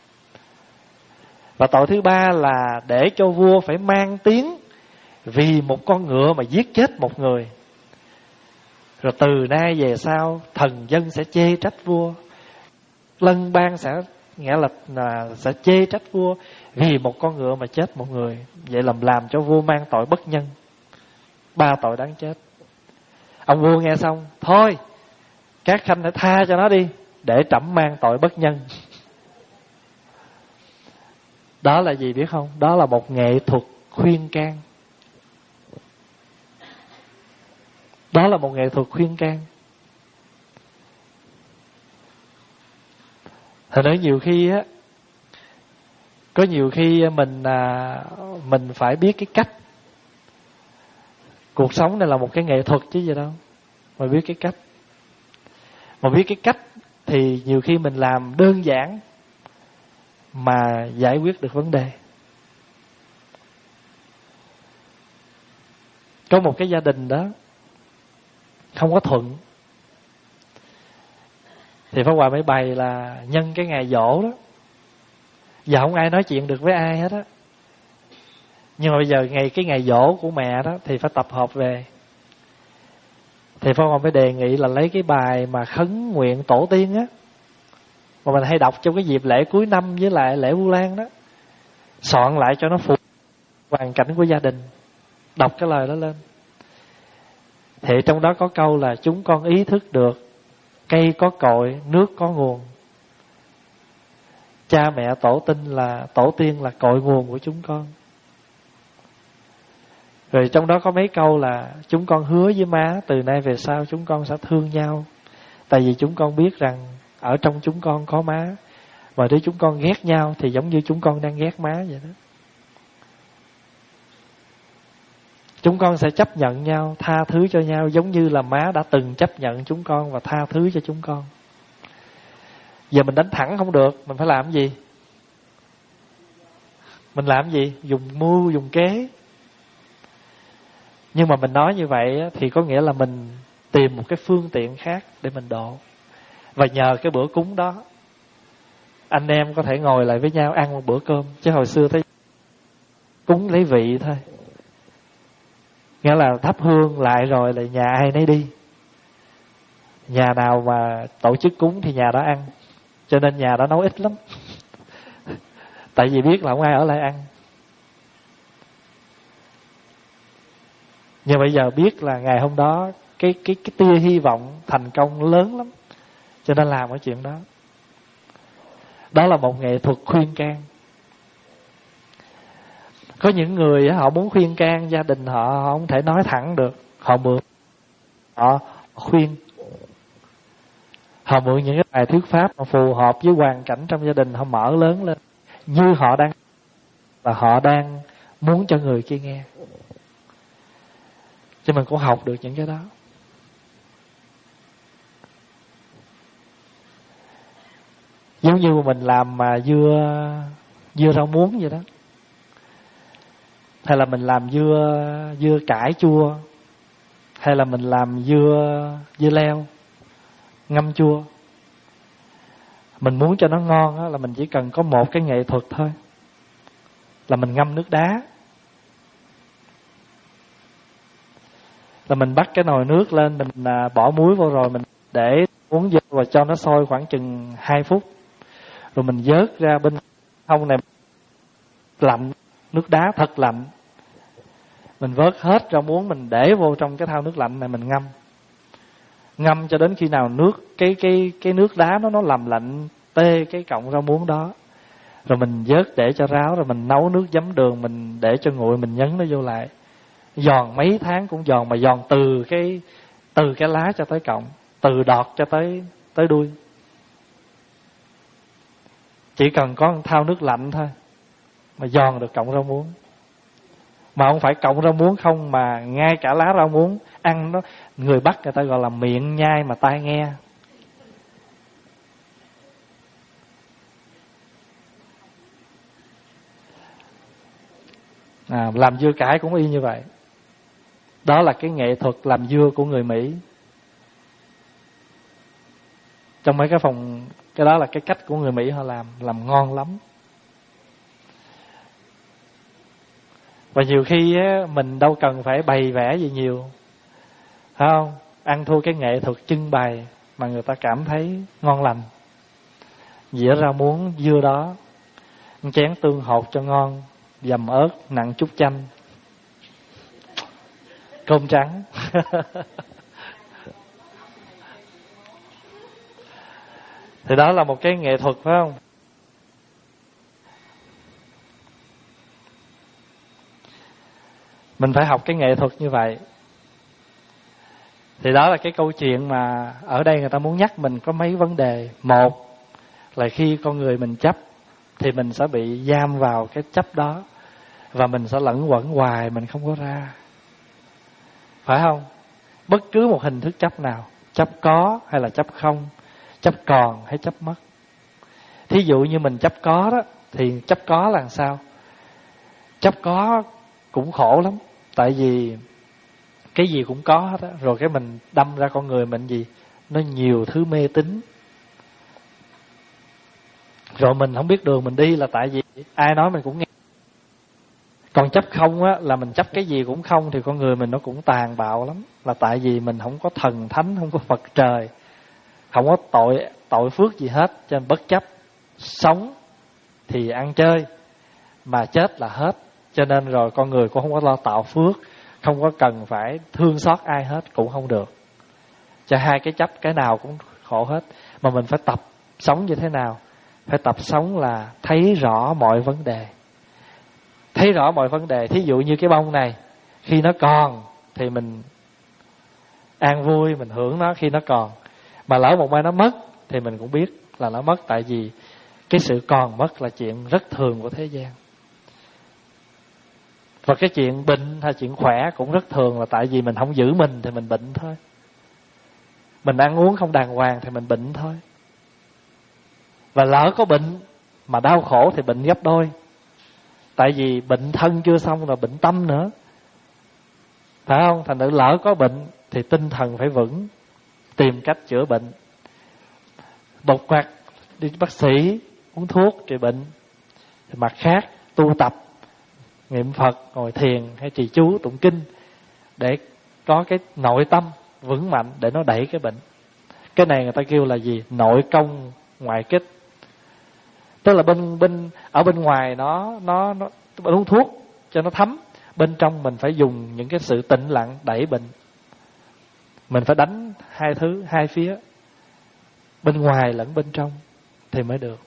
Và tội thứ ba là để cho vua phải mang tiếng vì một con ngựa mà giết chết một người. Rồi từ nay về sau thần dân sẽ chê trách vua, lân bang sẽ nghĩa là, là sẽ chê trách vua vì một con ngựa mà chết một người. Vậy làm làm cho vua mang tội bất nhân. Ba tội đáng chết. Ông vua nghe xong, thôi các khanh hãy tha cho nó đi, để trẫm mang tội bất nhân. Đó là gì biết không? Đó là một nghệ thuật khuyên can. Đó là một nghệ thuật khuyên can. Thật nói nhiều khi á, có nhiều khi mình à, mình phải biết cái cách. Cuộc sống này là một cái nghệ thuật chứ gì đâu. Mà biết cái cách. Mà biết cái cách thì nhiều khi mình làm đơn giản mà giải quyết được vấn đề. Có một cái gia đình đó không có thuận, thì Pháp Hòa mới bày là nhân cái ngày giỗ đó, giờ không ai nói chuyện được với ai hết á. Nhưng mà bây giờ ngày cái ngày giỗ của mẹ đó thì phải tập hợp về. Thì Pháp Hòa mới đề nghị là lấy cái bài mà khấn nguyện tổ tiên á, mà mình hay đọc trong cái dịp lễ cuối năm với lại lễ Vu Lan đó, soạn lại cho nó phù hoàn cảnh của gia đình, đọc cái lời đó lên. Thì trong đó có câu là chúng con ý thức được cây có cội, nước có nguồn. Cha mẹ tổ tiên là tổ tiên là cội nguồn của chúng con. Rồi trong đó có mấy câu là chúng con hứa với má từ nay về sau chúng con sẽ thương nhau. Tại vì chúng con biết rằng ở trong chúng con có má, và nếu chúng con ghét nhau thì giống như chúng con đang ghét má vậy đó. Chúng con sẽ chấp nhận nhau, tha thứ cho nhau, giống như là má đã từng chấp nhận chúng con và tha thứ cho chúng con. Giờ mình đánh thẳng không được, mình phải làm gì? Mình làm gì? Dùng mưu, dùng kế. Nhưng mà mình nói như vậy thì có nghĩa là mình tìm một cái phương tiện khác để mình độ. Và nhờ cái bữa cúng đó, anh em có thể ngồi lại với nhau ăn một bữa cơm. Chứ hồi xưa thấy cúng lấy vị thôi, nghĩa là thắp hương lại rồi là nhà ai nấy đi. Nhà nào mà tổ chức cúng thì nhà đó ăn. Cho nên nhà đó nấu ít lắm. Tại vì biết là không ai ở lại ăn. Nhưng bây giờ biết là ngày hôm đó Cái, cái, cái tia hy vọng thành công lớn lắm, cho nên làm cái chuyện đó. Đó là một nghệ thuật khuyên can. Có những người họ muốn khuyên can gia đình họ, họ không thể nói thẳng được. Họ mượn, họ khuyên, họ mượn những cái bài thuyết pháp mà phù hợp với hoàn cảnh trong gia đình, họ mở lớn lên như họ đang và họ đang muốn cho người kia nghe. Cho mình cũng học được những cái đó. Giống như mình làm mà dưa dưa rau muống vậy đó, hay là mình làm dưa dưa cải chua, hay là mình làm dưa dưa leo ngâm chua. Mình muốn cho nó ngon á, là mình chỉ cần có một cái nghệ thuật thôi, là mình ngâm nước đá. Là mình bắt cái nồi nước lên, mình à, bỏ muối vô rồi mình để uống vô và cho nó sôi khoảng chừng hai phút. Rồi mình vớt ra bên hông này lạnh, nước đá thật lạnh. Mình vớt hết rau muống mình để vô trong cái thau nước lạnh này mình ngâm. Ngâm cho đến khi nào nước cái cái cái nước đá nó nó làm lạnh tê cái cọng rau muống đó. Rồi mình vớt để cho ráo, rồi mình nấu nước giấm đường, mình để cho nguội, mình nhấn nó vô lại. Giòn mấy tháng cũng giòn, mà giòn từ cái từ cái lá cho tới cọng, từ đọt cho tới tới đuôi. Chỉ cần có một thau nước lạnh thôi mà giòn được cọng rau muống. Mà không phải cọng rau muống không, mà ngay cả lá rau muống ăn nó, người Bắc người ta gọi là miệng nhai mà tai nghe. À, làm dưa cải cũng y như vậy. Đó là cái nghệ thuật làm dưa của người Mỹ. Trong mấy cái phòng, cái đó là cái cách của người Mỹ họ làm, làm ngon lắm. Và nhiều khi á, mình đâu cần phải bày vẽ gì nhiều, phải không? Ăn thua cái nghệ thuật trưng bày mà người ta cảm thấy ngon lành. Dĩa rau muống dưa đó, chén tương hột cho ngon, dầm ớt, nặng chút chanh, cơm trắng. Thì đó là một cái nghệ thuật, phải không? Mình phải học cái nghệ thuật như vậy. Thì đó là cái câu chuyện mà ở đây người ta muốn nhắc mình có mấy vấn đề. Một là khi con người mình chấp thì mình sẽ bị giam vào cái chấp đó, và mình sẽ lẫn quẩn hoài, mình không có ra. Phải không? Bất cứ một hình thức chấp nào, chấp có hay là chấp không, chấp còn hay chấp mất. Thí dụ như mình chấp có đó, thì chấp có là sao? Chấp có cũng khổ lắm. Tại vì cái gì cũng có hết á, rồi cái mình đâm ra con người mình gì? Nó nhiều thứ mê tín. Rồi mình không biết đường mình đi là tại vì ai nói mình cũng nghe. Còn chấp không á, là mình chấp cái gì cũng không, thì con người mình nó cũng tàn bạo lắm. Là tại vì mình không có thần thánh, không có Phật trời, không có tội tội phước gì hết, cho nên bất chấp. Sống thì ăn chơi, mà chết là hết. Cho nên rồi con người cũng không có lo tạo phước, không có cần phải thương xót ai hết, cũng không được. Cho hai cái chấp cái nào cũng khổ hết. Mà mình phải tập sống như thế nào? Phải tập sống là thấy rõ mọi vấn đề. Thấy rõ mọi vấn đề. Thí dụ như cái bông này, khi nó còn thì mình an vui, mình hưởng nó khi nó còn. Mà lỡ một mai nó mất thì mình cũng biết là nó mất. Tại vì cái sự còn mất là chuyện rất thường của thế gian. Và cái chuyện bệnh hay chuyện khỏe cũng rất thường, là tại vì mình không giữ mình thì mình bệnh thôi. Mình ăn uống không đàng hoàng thì mình bệnh thôi. Và lỡ có bệnh mà đau khổ thì bệnh gấp đôi. Tại vì bệnh thân chưa xong rồi bệnh tâm nữa, phải không? Thành ra lỡ có bệnh thì tinh thần phải vững, tìm cách chữa bệnh. Một mặt đi bác sĩ uống thuốc trị bệnh, mặt khác tu tập niệm Phật, ngồi thiền hay trì chú tụng kinh để có cái nội tâm vững mạnh để nó đẩy cái bệnh. Cái này người ta kêu là gì? Nội công ngoại kích. Tức là bên bên ở bên ngoài nó nó nó uống thuốc cho nó thấm, bên trong mình phải dùng những cái sự tĩnh lặng đẩy bệnh. Mình phải đánh hai thứ, hai phía, bên ngoài lẫn bên trong thì mới được.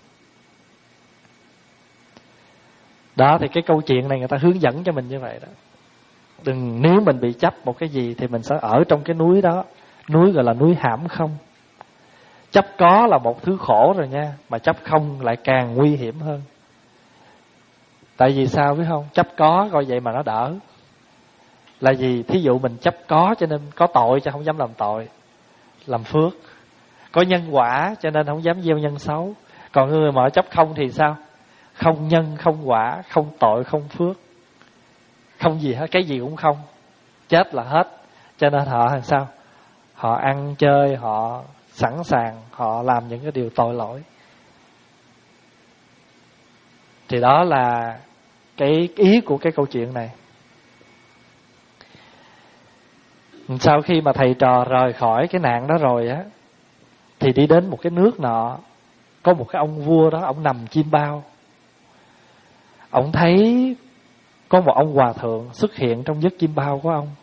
Đó, thì cái câu chuyện này người ta hướng dẫn cho mình như vậy đó. Đừng, nếu mình bị chấp một cái gì thì mình sẽ ở trong cái núi đó. Núi gọi là núi hãm không. Chấp có là một thứ khổ rồi nha, mà chấp không lại càng nguy hiểm hơn. Tại vì sao biết không? Chấp có coi vậy mà nó đỡ. Là gì? Thí dụ mình chấp có cho nên có tội cho không dám làm tội, làm phước. Có nhân quả cho nên không dám gieo nhân xấu. Còn người mà chấp không thì sao? Không nhân, không quả, không tội, không phước, không gì hết, cái gì cũng không, chết là hết. Cho nên họ làm sao? Họ ăn chơi, họ sẵn sàng, họ làm những cái điều tội lỗi Thì đó là cái ý của cái câu chuyện này. Sau khi mà thầy trò rời khỏi cái nạn đó rồi á, thì đi đến một cái nước nọ, có một cái ông vua đó, ông nằm chim bao. Ông thấy có một ông hòa thượng xuất hiện trong giấc chim bao của ông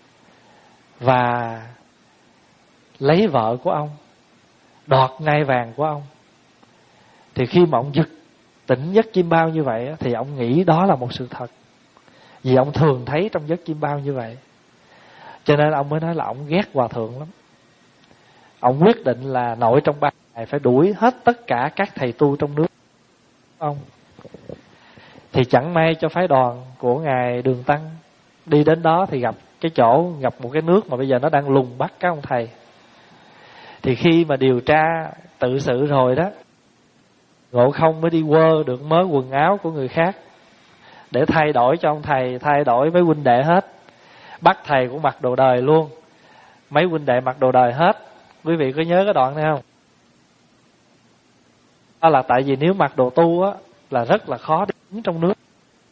và lấy vợ của ông, đoạt ngai vàng của ông. Thì khi mà ông giật tỉnh giấc chim bao như vậy thì ông nghĩ đó là một sự thật, vì ông thường thấy trong giấc chim bao như vậy. Cho nên ông mới nói là ông ghét hòa thượng lắm. Ông quyết định là nội trong ba ngày phải đuổi hết tất cả các thầy tu trong nước ông. Thì chẳng may cho phái đoàn của ngài Đường Tăng đi đến đó thì gặp cái chỗ, gặp một cái nước mà bây giờ nó đang lùng bắt các ông thầy. Thì khi mà điều tra tự sự rồi đó, Ngộ Không mới đi quơ được mớ quần áo của người khác để thay đổi cho ông thầy, thay đổi với huynh đệ hết. Bắt thầy cũng mặc đồ đời luôn, mấy huynh đệ mặc đồ đời hết. Quý vị có nhớ cái đoạn này không? Đó là tại vì nếu mặc đồ tu á là rất là khó đứng trong nước.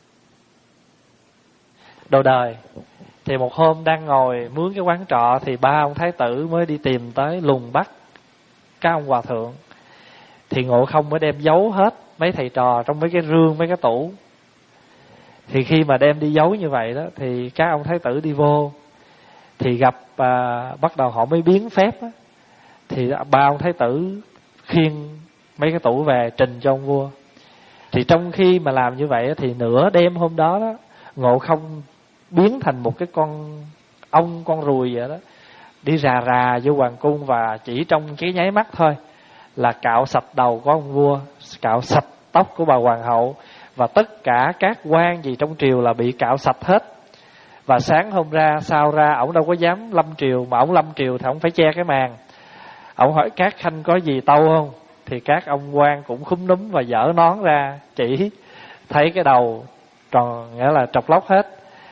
Đồ đời. Thì một hôm đang ngồi mướn cái quán trọ thì ba ông thái tử mới đi tìm tới lùng bắt các ông hòa thượng. Thì Ngộ Không mới đem giấu hết mấy thầy trò trong mấy cái rương, mấy cái tủ. Thì khi mà đem đi giấu như vậy đó thì các ông thái tử đi vô thì gặp à, bắt đầu họ mới biến phép á. Thì ba ông thái tử khiêng mấy cái tủ về trình cho ông vua. Thì trong khi mà làm như vậy thì nửa đêm hôm đó đó, Ngộ Không biến thành một cái con ong, con ruồi vậy đó, đi rà rà vô hoàng cung và chỉ trong cái nháy mắt thôi là cạo sạch đầu của ông vua, cạo sạch tóc của bà hoàng hậu, và tất cả các quan gì trong triều là bị cạo sạch hết. Và sáng hôm ra sau ra ổng đâu có dám lâm triều, mà ổng lâm triều thì ổng phải che cái màn. Ổng hỏi các khanh có gì tâu không, thì các ông quan cũng khúm núm và dở nón ra chỉ thấy cái đầu tròn, nghĩa là trọc lóc hết.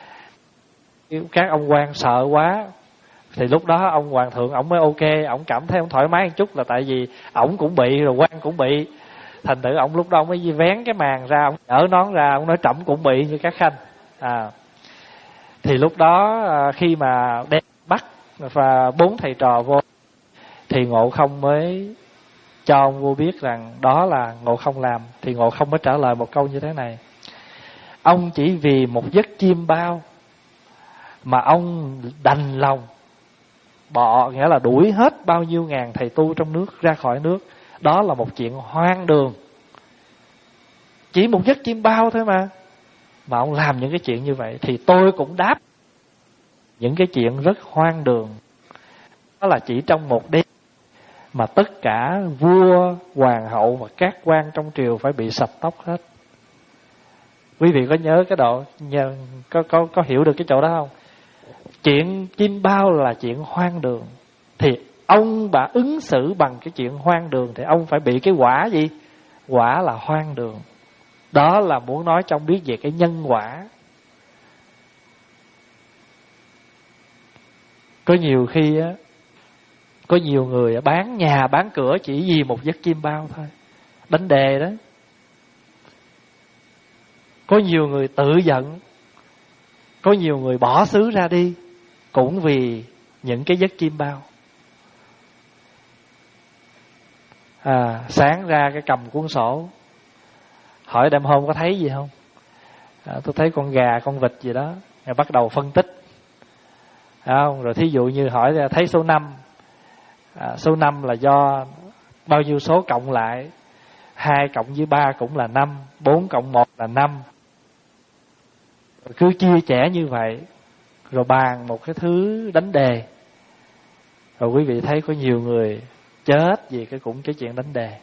Các ông quan sợ quá. Thì lúc đó ông hoàng thượng ổng mới ok, ổng cảm thấy ổng thoải mái một chút, là tại vì ổng cũng bị rồi quan cũng bị. Thành thử ổng lúc đó ổng mới vén cái màn ra, ổng dở nón ra, ổng nói trẫm cũng bị như các khanh. À. Thì lúc đó khi mà đem bắt và bốn thầy trò vô thì Ngộ Không mới cho ông vua biết rằng đó là Ngộ Không làm. Thì Ngộ Không mới trả lời một câu như thế này: ông chỉ vì một giấc chim bao mà ông đành lòng bỏ, nghĩa là đuổi hết bao nhiêu ngàn thầy tu trong nước ra khỏi nước. Đó là một chuyện hoang đường. Chỉ một giấc chim bao thôi mà Mà ông làm những cái chuyện như vậy, thì tôi cũng đáp những cái chuyện rất hoang đường. Đó là chỉ trong một đêm mà tất cả vua, hoàng hậu và các quan trong triều phải bị sạch tóc hết. Quý vị có nhớ cái độ, nhờ, có, có, có hiểu được cái chỗ đó không? Chuyện chim bao là chuyện hoang đường, thì ông bà ứng xử bằng cái chuyện hoang đường thì ông phải bị cái quả gì? Quả là hoang đường. Đó là muốn nói cho ông biết về cái nhân quả. Có nhiều khi á, có nhiều người bán nhà bán cửa chỉ vì một giấc chim bao thôi, đánh đề đó. Có nhiều người tự giận, có nhiều người bỏ xứ ra đi cũng vì những cái giấc chim bao. À, sáng ra cái cầm cuốn sổ, hỏi đêm hôm có thấy gì không? À, tôi thấy con gà, con vịt gì đó. Rồi bắt đầu phân tích. Không? Rồi thí dụ như hỏi thấy số năm, à, số năm là do bao nhiêu số cộng lại, hai cộng với ba cũng là năm, bốn cộng một là năm. Rồi cứ chia sẻ như vậy, rồi bàn một cái thứ đánh đề. Rồi quý vị thấy có nhiều người chết vì cái cũng cái chuyện đánh đề.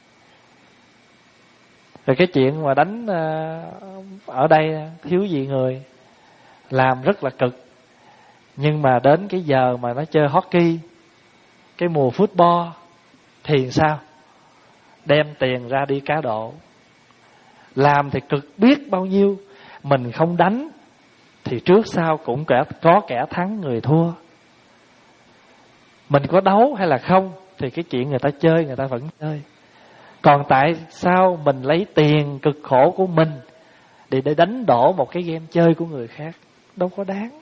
Rồi cái chuyện mà đánh ở đây thiếu gì người, làm rất là cực. Nhưng mà đến cái giờ mà nó chơi hockey, cái mùa football thì sao? Đem tiền ra đi cá độ. Làm thì cực biết bao nhiêu. Mình không đánh thì trước sau cũng kẻ, có kẻ thắng người thua. Mình có đấu hay là không thì cái chuyện người ta chơi, người ta vẫn chơi. Còn tại sao mình lấy tiền cực khổ của mình để để đánh đổ một cái game chơi của người khác? Đâu có đáng.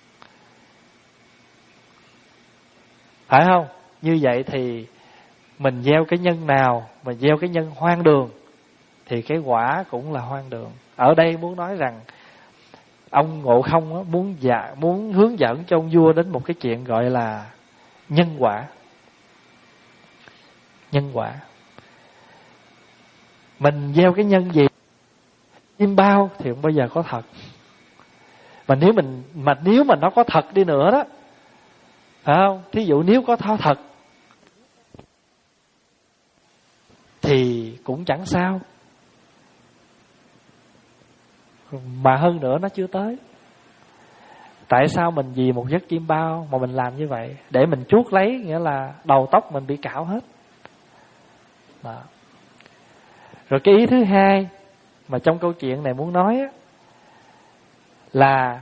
Phải không? Như vậy thì mình gieo cái nhân nào, mình gieo cái nhân hoang đường, thì cái quả cũng là hoang đường. Ở đây muốn nói rằng ông Ngộ Không á, muốn dạ, muốn hướng dẫn cho ông vua đến một cái chuyện gọi là nhân quả. Nhân quả. Mình gieo cái nhân gì? Chim bao thì không bao giờ có thật. Mà nếu mình mà nếu mà nó có thật đi nữa đó, phải không? Thí dụ nếu có thao thật thì cũng chẳng sao. Mà hơn nữa nó chưa tới. Tại sao mình vì một giấc chim bao mà mình làm như vậy? Để mình chuốt lấy, nghĩa là đầu tóc mình bị cạo hết. Đó. Rồi cái ý thứ hai mà trong câu chuyện này muốn nói á, là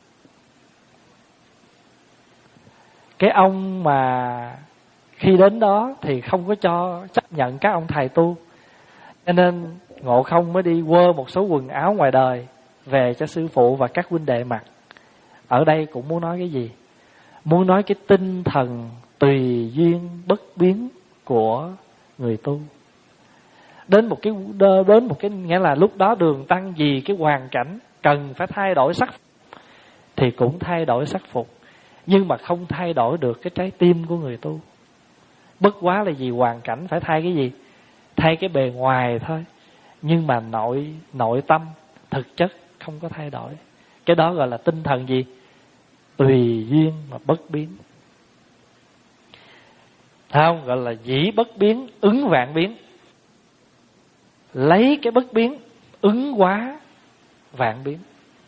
cái ông mà khi đến đó thì không có cho chấp nhận các ông thầy tu, cho nên Ngộ Không mới đi quơ một số quần áo ngoài đời về cho sư phụ và các huynh đệ mặc. Ở đây cũng muốn nói cái gì? Muốn nói cái tinh thần tùy duyên bất biến của người tu. Đến một cái đến một cái nghĩa là lúc đó đường tăng vì cái hoàn cảnh cần phải thay đổi sắc phục thì cũng thay đổi sắc phục, nhưng mà không thay đổi được cái trái tim của người tu. Bất quá là vì hoàn cảnh phải thay cái gì? Thay cái bề ngoài thôi, nhưng mà nội nội tâm thực chất không có thay đổi. Cái đó gọi là tinh thần gì? Tùy duyên mà bất biến. Không, gọi là dĩ bất biến ứng vạn biến. Lấy cái bất biến ứng hóa vạn biến.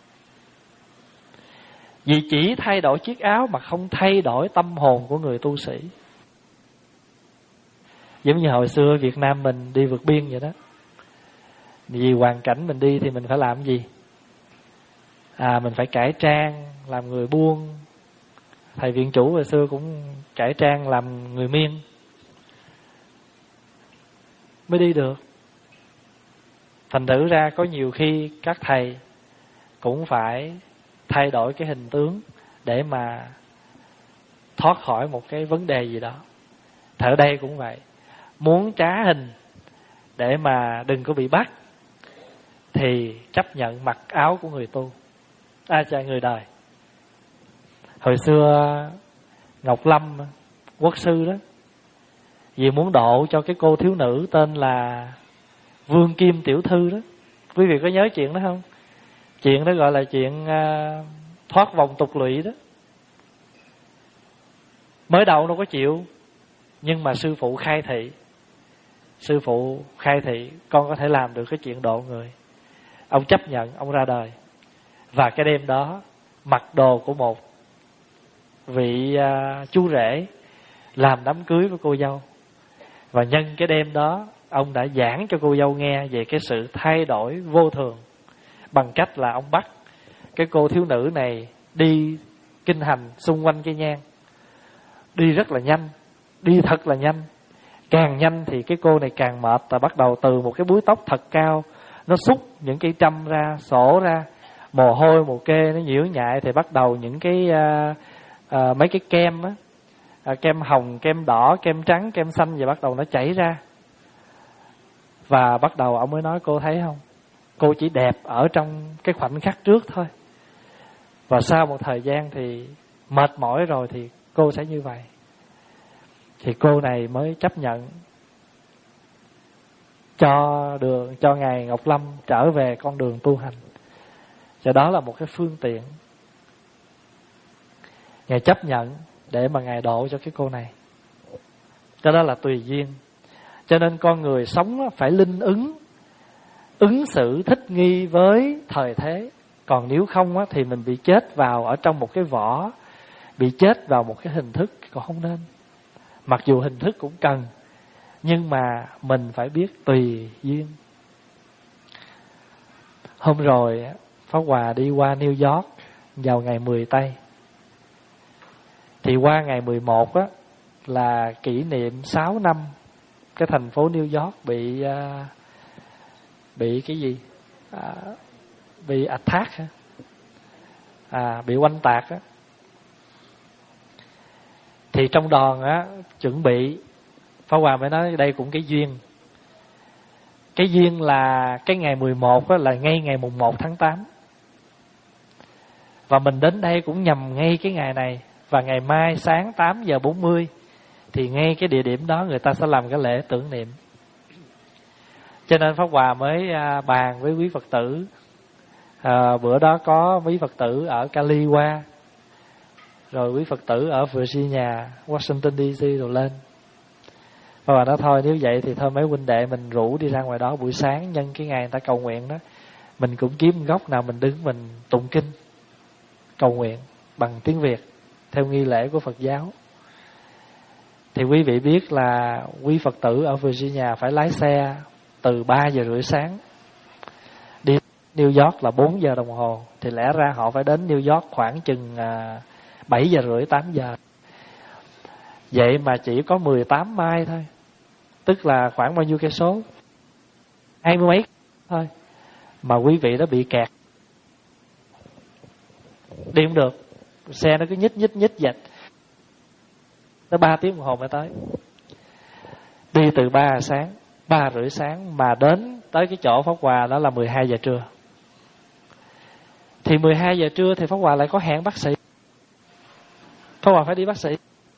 Vì chỉ thay đổi chiếc áo mà không thay đổi tâm hồn của người tu sĩ. Giống như hồi xưa Việt Nam mình đi vượt biên vậy đó. Vì hoàn cảnh mình đi thì mình phải làm gì? À, mình phải cải trang làm người buôn. Thầy viện chủ hồi xưa cũng cải trang làm người Miên mới đi được. Thành thử ra có nhiều khi các thầy cũng phải thay đổi cái hình tướng để mà thoát khỏi một cái vấn đề gì đó. Ở đây cũng vậy. Muốn trá hình để mà đừng có bị bắt thì chấp nhận mặc áo của người tu, à chà, người đời. Hồi xưa Ngọc Lâm quốc sư đó, vì muốn độ cho cái cô thiếu nữ tên là Vương Kim tiểu thư đó. Quý vị có nhớ chuyện đó không? Chuyện đó gọi là chuyện uh, thoát vòng tục lụy đó. Mới đầu đâu có chịu, nhưng mà sư phụ khai thị. Sư phụ khai thị con có thể làm được cái chuyện độ người. Ông chấp nhận, ông ra đời. Và cái đêm đó mặc đồ của một vị uh, chú rể làm đám cưới với cô dâu. Và nhân cái đêm đó, ông đã giảng cho cô dâu nghe về cái sự thay đổi vô thường, bằng cách là ông bắt cái cô thiếu nữ này đi kinh hành xung quanh cây nhang. Đi rất là nhanh, đi thật là nhanh. Càng nhanh thì cái cô này càng mệt, và bắt đầu từ một cái búi tóc thật cao, nó xúc những cây trâm ra, sổ ra, mồ hôi mồ kê nó nhiễu nhại, thì bắt đầu những cái uh, uh, mấy cái kem á, uh, kem hồng, kem đỏ, kem trắng, kem xanh và bắt đầu nó chảy ra. Và bắt đầu ông mới nói, cô thấy không, cô chỉ đẹp ở trong cái khoảnh khắc trước thôi, và sau một thời gian thì mệt mỏi rồi thì cô sẽ như vậy. Thì cô này mới chấp nhận cho đường cho ngài Ngọc Lâm trở về con đường tu hành. Và đó là một cái phương tiện ngài chấp nhận để mà ngài độ cho cái cô này. Cái đó là tùy duyên. Cho nên con người sống phải linh ứng, ứng xử thích nghi với thời thế. Còn nếu không thì mình bị chết vào ở trong một cái vỏ, bị chết vào một cái hình thức, còn không nên. Mặc dù hình thức cũng cần, nhưng mà mình phải biết tùy duyên. Hôm rồi Pháp Hòa đi qua New York vào ngày mười Tây. Thì qua ngày mười một á, là kỷ niệm sáu năm cái thành phố New York bị uh, bị cái gì uh, bị attack hả? À, bị oanh tạc á. Thì trong đoàn á chuẩn bị, Pháp Hòa mới nói đây cũng cái duyên. Cái duyên là cái ngày mười một á, là ngay ngày mùng một tháng tám. Và mình đến đây cũng nhằm ngay cái ngày này. Và ngày mai sáng tám giờ bốn mươi thì ngay cái địa điểm đó người ta sẽ làm cái lễ tưởng niệm. Cho nên Pháp Hòa mới à, bàn với quý Phật tử. À, bữa đó có quý Phật tử ở Cali qua, rồi quý Phật tử ở Virginia, Washington đê xê rồi lên. Và nói thôi nếu vậy thì thôi mấy huynh đệ mình rủ đi ra ngoài đó buổi sáng nhân cái ngày người ta cầu nguyện đó, mình cũng kiếm góc nào mình đứng mình tụng kinh cầu nguyện bằng tiếng Việt theo nghi lễ của Phật giáo. Thì quý vị biết là quý Phật tử ở Virginia phải lái xe từ ba giờ rưỡi sáng đi New York là bốn giờ đồng hồ, thì lẽ ra họ phải đến New York khoảng chừng bảy giờ rưỡi tám giờ. Vậy mà chỉ có mười tám mai thôi, tức là khoảng bao nhiêu cây số, hai mươi mấy thôi, mà quý vị đó bị kẹt, đi không được, xe nó cứ nhích nhích nhích dạch, nó ba tiếng đồng hồ mới tới. Đi từ ba giờ sáng, ba rưỡi sáng mà đến tới cái chỗ Pháp Hòa đó là mười hai giờ trưa. Thì mười hai giờ trưa thì Pháp Hòa lại có hẹn bác sĩ, Pháp Hòa phải đi bác sĩ.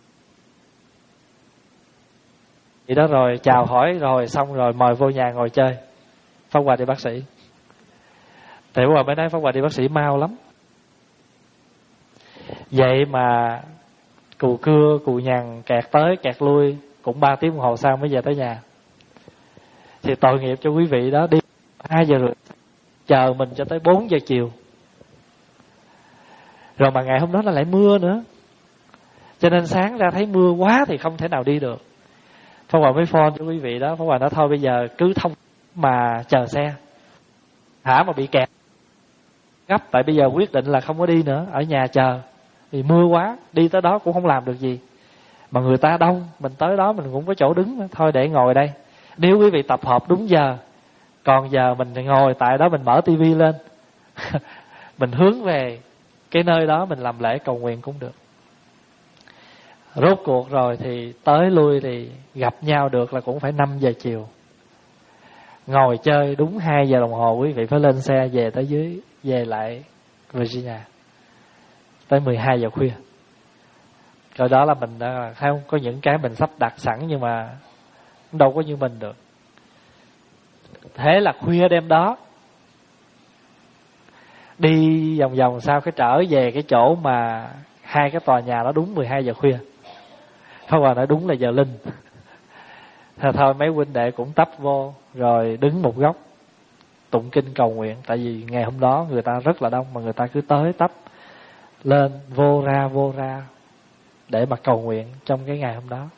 Thì đó rồi chào hỏi rồi xong rồi mời vô nhà ngồi chơi. Pháp Hòa đi bác sĩ. Thì Pháp Hòa mới nói Pháp Hòa đi bác sĩ mau lắm. Vậy mà cù cưa cù nhằn kẹt tới kẹt lui cũng ba tiếng đồng hồ sau mới về tới nhà. Thì tội nghiệp cho quý vị đó, đi hai giờ rưỡi chờ mình cho tới bốn giờ chiều. Rồi mà ngày hôm đó nó lại mưa nữa, cho nên sáng ra thấy mưa quá thì không thể nào đi được. Pháp Hòa mới phone cho quý vị đó, Pháp Hòa nói thôi bây giờ cứ thông mà chờ xe, hả mà bị kẹt gấp, tại bây giờ quyết định là không có đi nữa, ở nhà chờ. Vì mưa quá, đi tới đó cũng không làm được gì, mà người ta đông, mình tới đó mình cũng có chỗ đứng, thôi để ngồi đây. Nếu quý vị tập hợp đúng giờ, còn giờ mình thì ngồi tại đó mình mở tivi lên mình hướng về cái nơi đó mình làm lễ cầu nguyện cũng được. Rốt cuộc rồi thì tới lui thì gặp nhau được là cũng phải năm giờ chiều. Ngồi chơi đúng hai giờ đồng hồ quý vị phải lên xe về tới dưới, về lại Virginia tới mười hai giờ khuya. Rồi đó là mình đã, không có những cái mình sắp đặt sẵn nhưng mà đâu có như mình được. Thế là khuya đêm đó đi vòng vòng sao cái trở về cái chỗ mà hai cái tòa nhà đó đúng mười hai giờ khuya. Pháp Hòa nói đúng là giờ linh. Thôi, thôi mấy huynh đệ cũng tấp vô rồi đứng một góc tụng kinh cầu nguyện. Tại vì ngày hôm đó người ta rất là đông, mà người ta cứ tới tấp lên vô ra vô ra để mà cầu nguyện trong cái ngày hôm đó.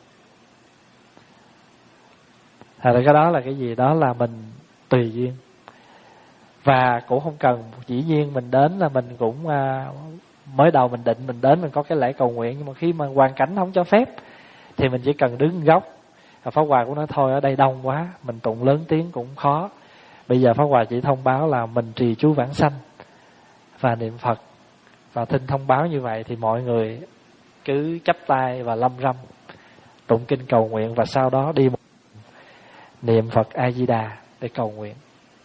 Thật ra cái đó là cái gì đó là mình tùy duyên. Và cũng không cần dĩ nhiên mình đến là mình cũng à, mới đầu mình định mình đến mình có cái lễ cầu nguyện, nhưng mà khi mà hoàn cảnh không cho phép thì mình chỉ cần đứng góc. Và Pháp Hòa cũng nói thôi ở đây đông quá, mình tụng lớn tiếng cũng khó. Bây giờ Pháp Hòa chỉ thông báo là mình trì chú vãng sanh và niệm Phật, và thinh thông báo như vậy thì mọi người cứ chắp tay và lâm râm tụng kinh cầu nguyện, và sau đó đi một niệm Phật A Di Đà để cầu nguyện.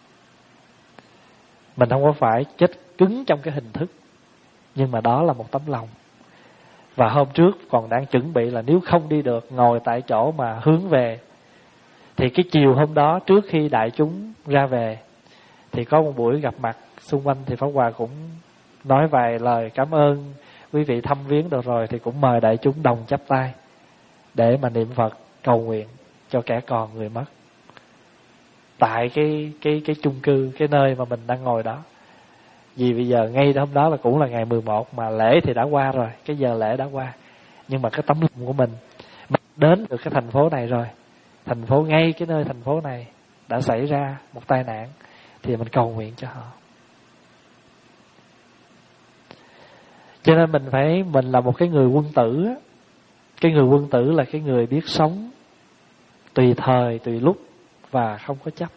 Mình không có phải chết cứng trong cái hình thức, nhưng mà đó là một tấm lòng. Và hôm trước còn đang chuẩn bị là nếu không đi được ngồi tại chỗ mà hướng về. Thì cái chiều hôm đó trước khi đại chúng ra về thì có một buổi gặp mặt xung quanh, thì Pháp Hòa cũng nói vài lời cảm ơn quý vị thăm viếng được rồi, thì cũng mời đại chúng đồng chắp tay để mà niệm Phật cầu nguyện cho kẻ còn người mất tại cái cái cái chung cư, cái nơi mà mình đang ngồi đó. Vì bây giờ ngay hôm đó là cũng là ngày mười một, mà lễ thì đã qua rồi, cái giờ lễ đã qua, nhưng mà cái tấm lòng của mình, mình đến được cái thành phố này rồi, thành phố ngay cái nơi thành phố này đã xảy ra một tai nạn, thì mình cầu nguyện cho họ. Cho nên mình phải, mình là một cái người quân tử. Cái người quân tử là cái người biết sống tùy thời tùy lúc và không có chấp.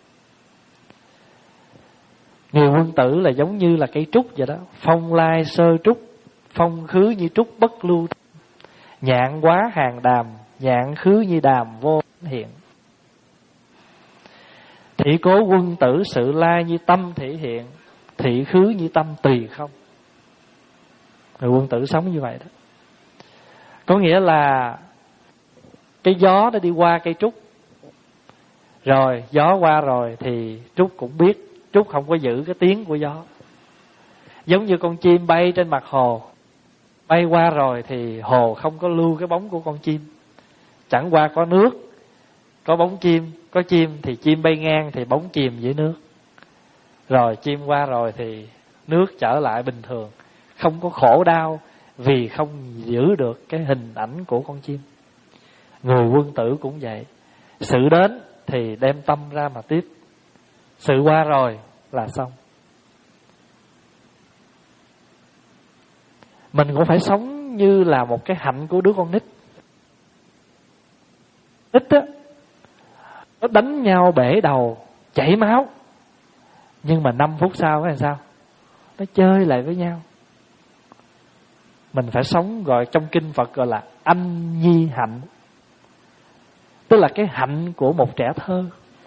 Người quân tử là giống như là cây trúc vậy đó, phong lai sơ trúc, phong khứ như trúc bất lưu, nhạn quá hàng đàm, nhạn khứ như đàm vô hiện. Thị cố quân tử sự lai như tâm thể hiện, thị khứ như tâm tùy không. Người quân tử sống như vậy đó. Có nghĩa là cái gió nó đi qua cây trúc, rồi gió qua rồi thì trúc cũng biết, trúc không có giữ cái tiếng của gió. Giống như con chim bay trên mặt hồ, bay qua rồi thì hồ không có lưu cái bóng của con chim. Chẳng qua có nước, có bóng chim, có chim thì chim bay ngang thì bóng chìm dưới nước. Rồi chim qua rồi thì nước trở lại bình thường, không có khổ đau vì không giữ được cái hình ảnh của con chim. Người quân tử cũng vậy, sự đến thì đem tâm ra mà tiếp, sự qua rồi là xong. Mình cũng phải sống như là một cái hạnh của đứa con nít. Nít á, nó đánh nhau bể đầu, chảy máu, nhưng mà năm phút sau cái là sao? Nó chơi lại với nhau. Mình phải sống, gọi trong kinh Phật gọi là anh nhi hạnh, tức là cái hạnh của một trẻ thơ.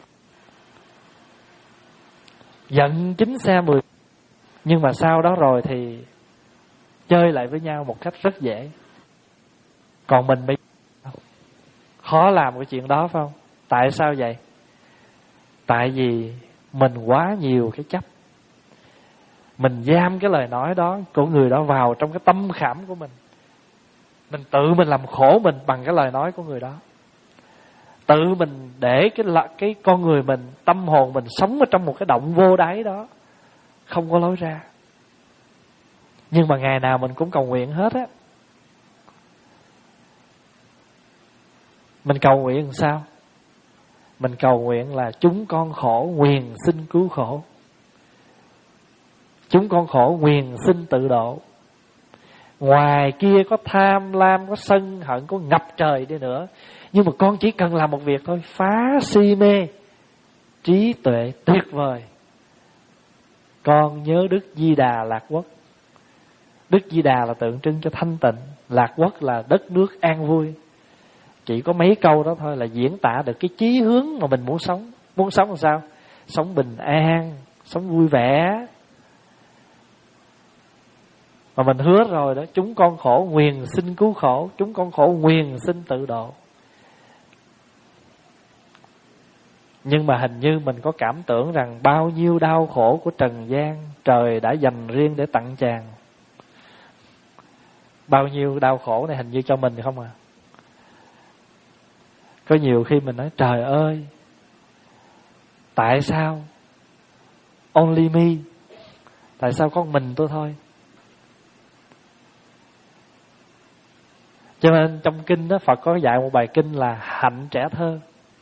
Giận chín xe mười, nhưng mà sau đó rồi thì chơi lại với nhau một cách rất dễ. Còn mình bây giờ khó làm cái chuyện đó, phải không? Tại sao vậy? Tại vì mình quá nhiều cái chấp. Mình giam cái lời nói đó của người đó vào trong cái tâm khảm của mình. Mình tự mình làm khổ mình bằng cái lời nói của người đó. Tự mình để cái cái con người mình, tâm hồn mình sống ở trong một cái động vô đáy đó, không có lối ra. Nhưng mà ngày nào mình cũng cầu nguyện hết á. Mình cầu nguyện làm sao? Mình cầu nguyện là chúng con khổ nguyện xin cứu khổ, chúng con khổ nguyện xin tự độ. Ngoài kia có tham lam, có sân hận, có ngập trời đi nữa, nhưng mà con chỉ cần làm một việc thôi, phá si mê, trí tuệ tuyệt vời. Con nhớ Đức Di Đà Lạc Quốc. Đức Di Đà là tượng trưng cho thanh tịnh, Lạc Quốc là đất nước an vui. Chỉ có mấy câu đó thôi là diễn tả được cái chí hướng mà mình muốn sống. Muốn sống làm sao? Sống bình an, sống vui vẻ. Mà mình hứa rồi đó, chúng con khổ nguyện xin cứu khổ, chúng con khổ nguyện xin tự độ. Nhưng mà hình như mình có cảm tưởng rằng bao nhiêu đau khổ của trần gian trời đã dành riêng để tặng chàng. Bao nhiêu đau khổ này hình như cho mình không à. Có nhiều khi mình nói trời ơi, tại sao only me, tại sao con mình tôi thôi. Cho nên trong kinh đó, Phật có dạy một bài kinh là hạnh trẻ thơ.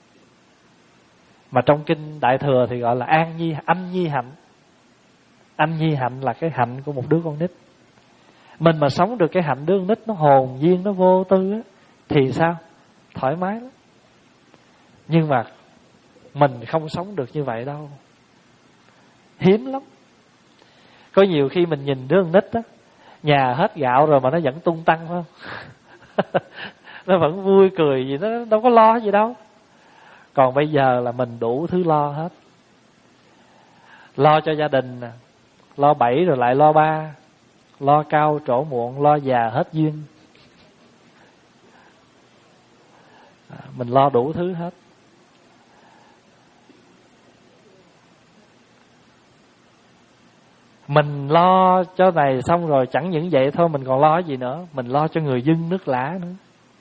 Mà trong kinh Đại Thừa thì gọi là an nhi, anh nhi hạnh. Anh nhi hạnh là cái hạnh của một đứa con nít. Mình mà sống được cái hạnh đứa con nít, nó hồn nhiên, nó vô tư á, thì sao? Thoải mái lắm. Nhưng mà mình không sống được như vậy đâu, hiếm lắm. Có nhiều khi mình nhìn đứa con nít á, nhà hết gạo rồi mà nó vẫn tung tăng, phải không? Nó vẫn vui cười gì, nó đâu có lo gì đâu. Còn bây giờ là mình đủ thứ lo hết. Lo cho gia đình, lo bảy rồi lại lo ba, lo cao trổ muộn, lo già hết duyên. Mình lo đủ thứ hết. Mình lo cho này xong rồi chẳng những vậy thôi, mình còn lo gì nữa. Mình lo cho người dưng nước lã nữa.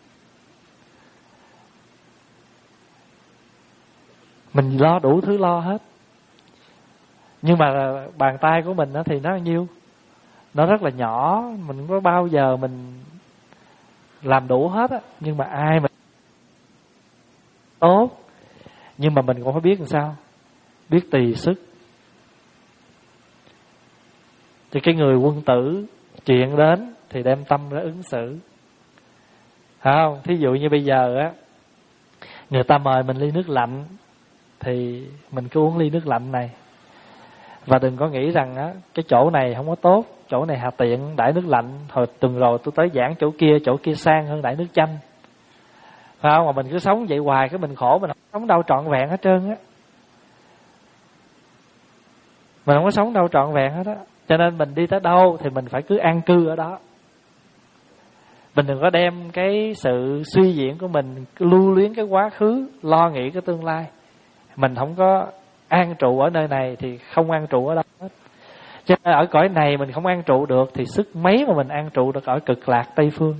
Mình lo đủ thứ lo hết. Nhưng mà bàn tay của mình thì nó nhiêu? Nó rất là nhỏ. Mình không có bao giờ mình làm đủ hết á. Nhưng mà ai mà tốt. Nhưng mà mình cũng phải biết làm sao, biết tùy sức. Thì cái người quân tử, chuyện đến thì đem tâm ra ứng xử, phải không? Thí dụ như bây giờ á, Người ta mời mình ly nước lạnh thì mình cứ uống ly nước lạnh này. Và đừng có nghĩ rằng á, cái chỗ này không có tốt, chỗ này hà tiện đãi nước lạnh. Hồi tuần rồi tôi tới giảng chỗ kia, chỗ kia sang hơn đãi nước chanh. Phải không? Mà mình cứ sống vậy hoài, cái mình khổ, mình không sống đâu trọn vẹn hết trơn á. Mình không có sống đâu trọn vẹn hết á. Cho nên mình đi tới đâu thì mình phải cứ an cư ở đó. Mình đừng có đem cái sự suy diễn của mình lưu luyến cái quá khứ, lo nghĩ cái tương lai. Mình không có an trụ ở nơi này thì không an trụ ở đâu hết. Cho nên ở cõi này mình không an trụ được thì sức mấy mà mình an trụ được ở cực lạc Tây Phương.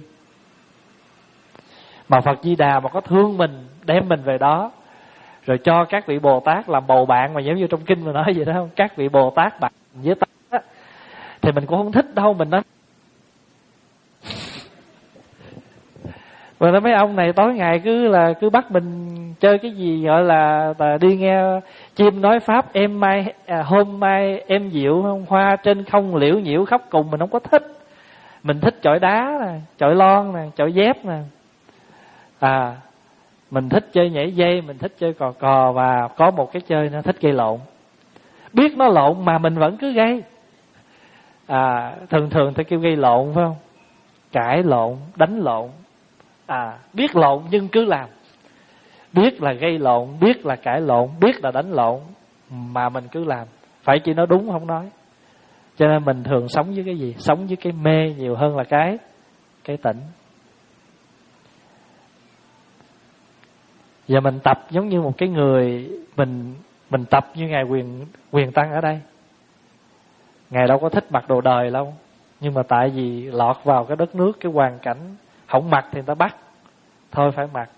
Mà Phật Di Đà mà có thương mình, đem mình về đó, rồi cho các vị Bồ Tát làm bầu bạn, mà giống như trong kinh mà nói vậy đó không? Các vị Bồ Tát bạn với ta á, thì mình cũng không thích đâu. Mình nói Và nói mấy ông này tối ngày cứ là cứ bắt mình chơi cái gì gọi là đi nghe chim nói pháp em mai à, hôm mai em diệu không, hoa trên không liễu nhiễu khắp cùng, mình không có thích. Mình thích chọi đá nè, chọi lon nè, chọi dép nè. À, mình thích chơi nhảy dây, mình thích chơi cò cò, và có một cái chơi nó thích gây lộn. Biết nó lộn mà mình vẫn cứ gây. À, thường thường ta kêu gây lộn phải không? Cãi lộn, đánh lộn. À, biết lộn nhưng cứ làm. Biết là gây lộn, biết là cãi lộn, biết là đánh lộn, mà mình cứ làm. Phải chỉ nói đúng không nói. Cho nên mình thường sống với cái gì? Sống với cái mê nhiều hơn là cái Cái tỉnh. Giờ mình tập giống như một cái người, Mình mình tập như Ngài Quyền Quyền Tăng ở đây. Ngài đâu có thích mặc đồ đời đâu, nhưng mà tại vì lọt vào cái đất nước, cái hoàn cảnh không mặc thì người ta bắt, thôi phải mặc.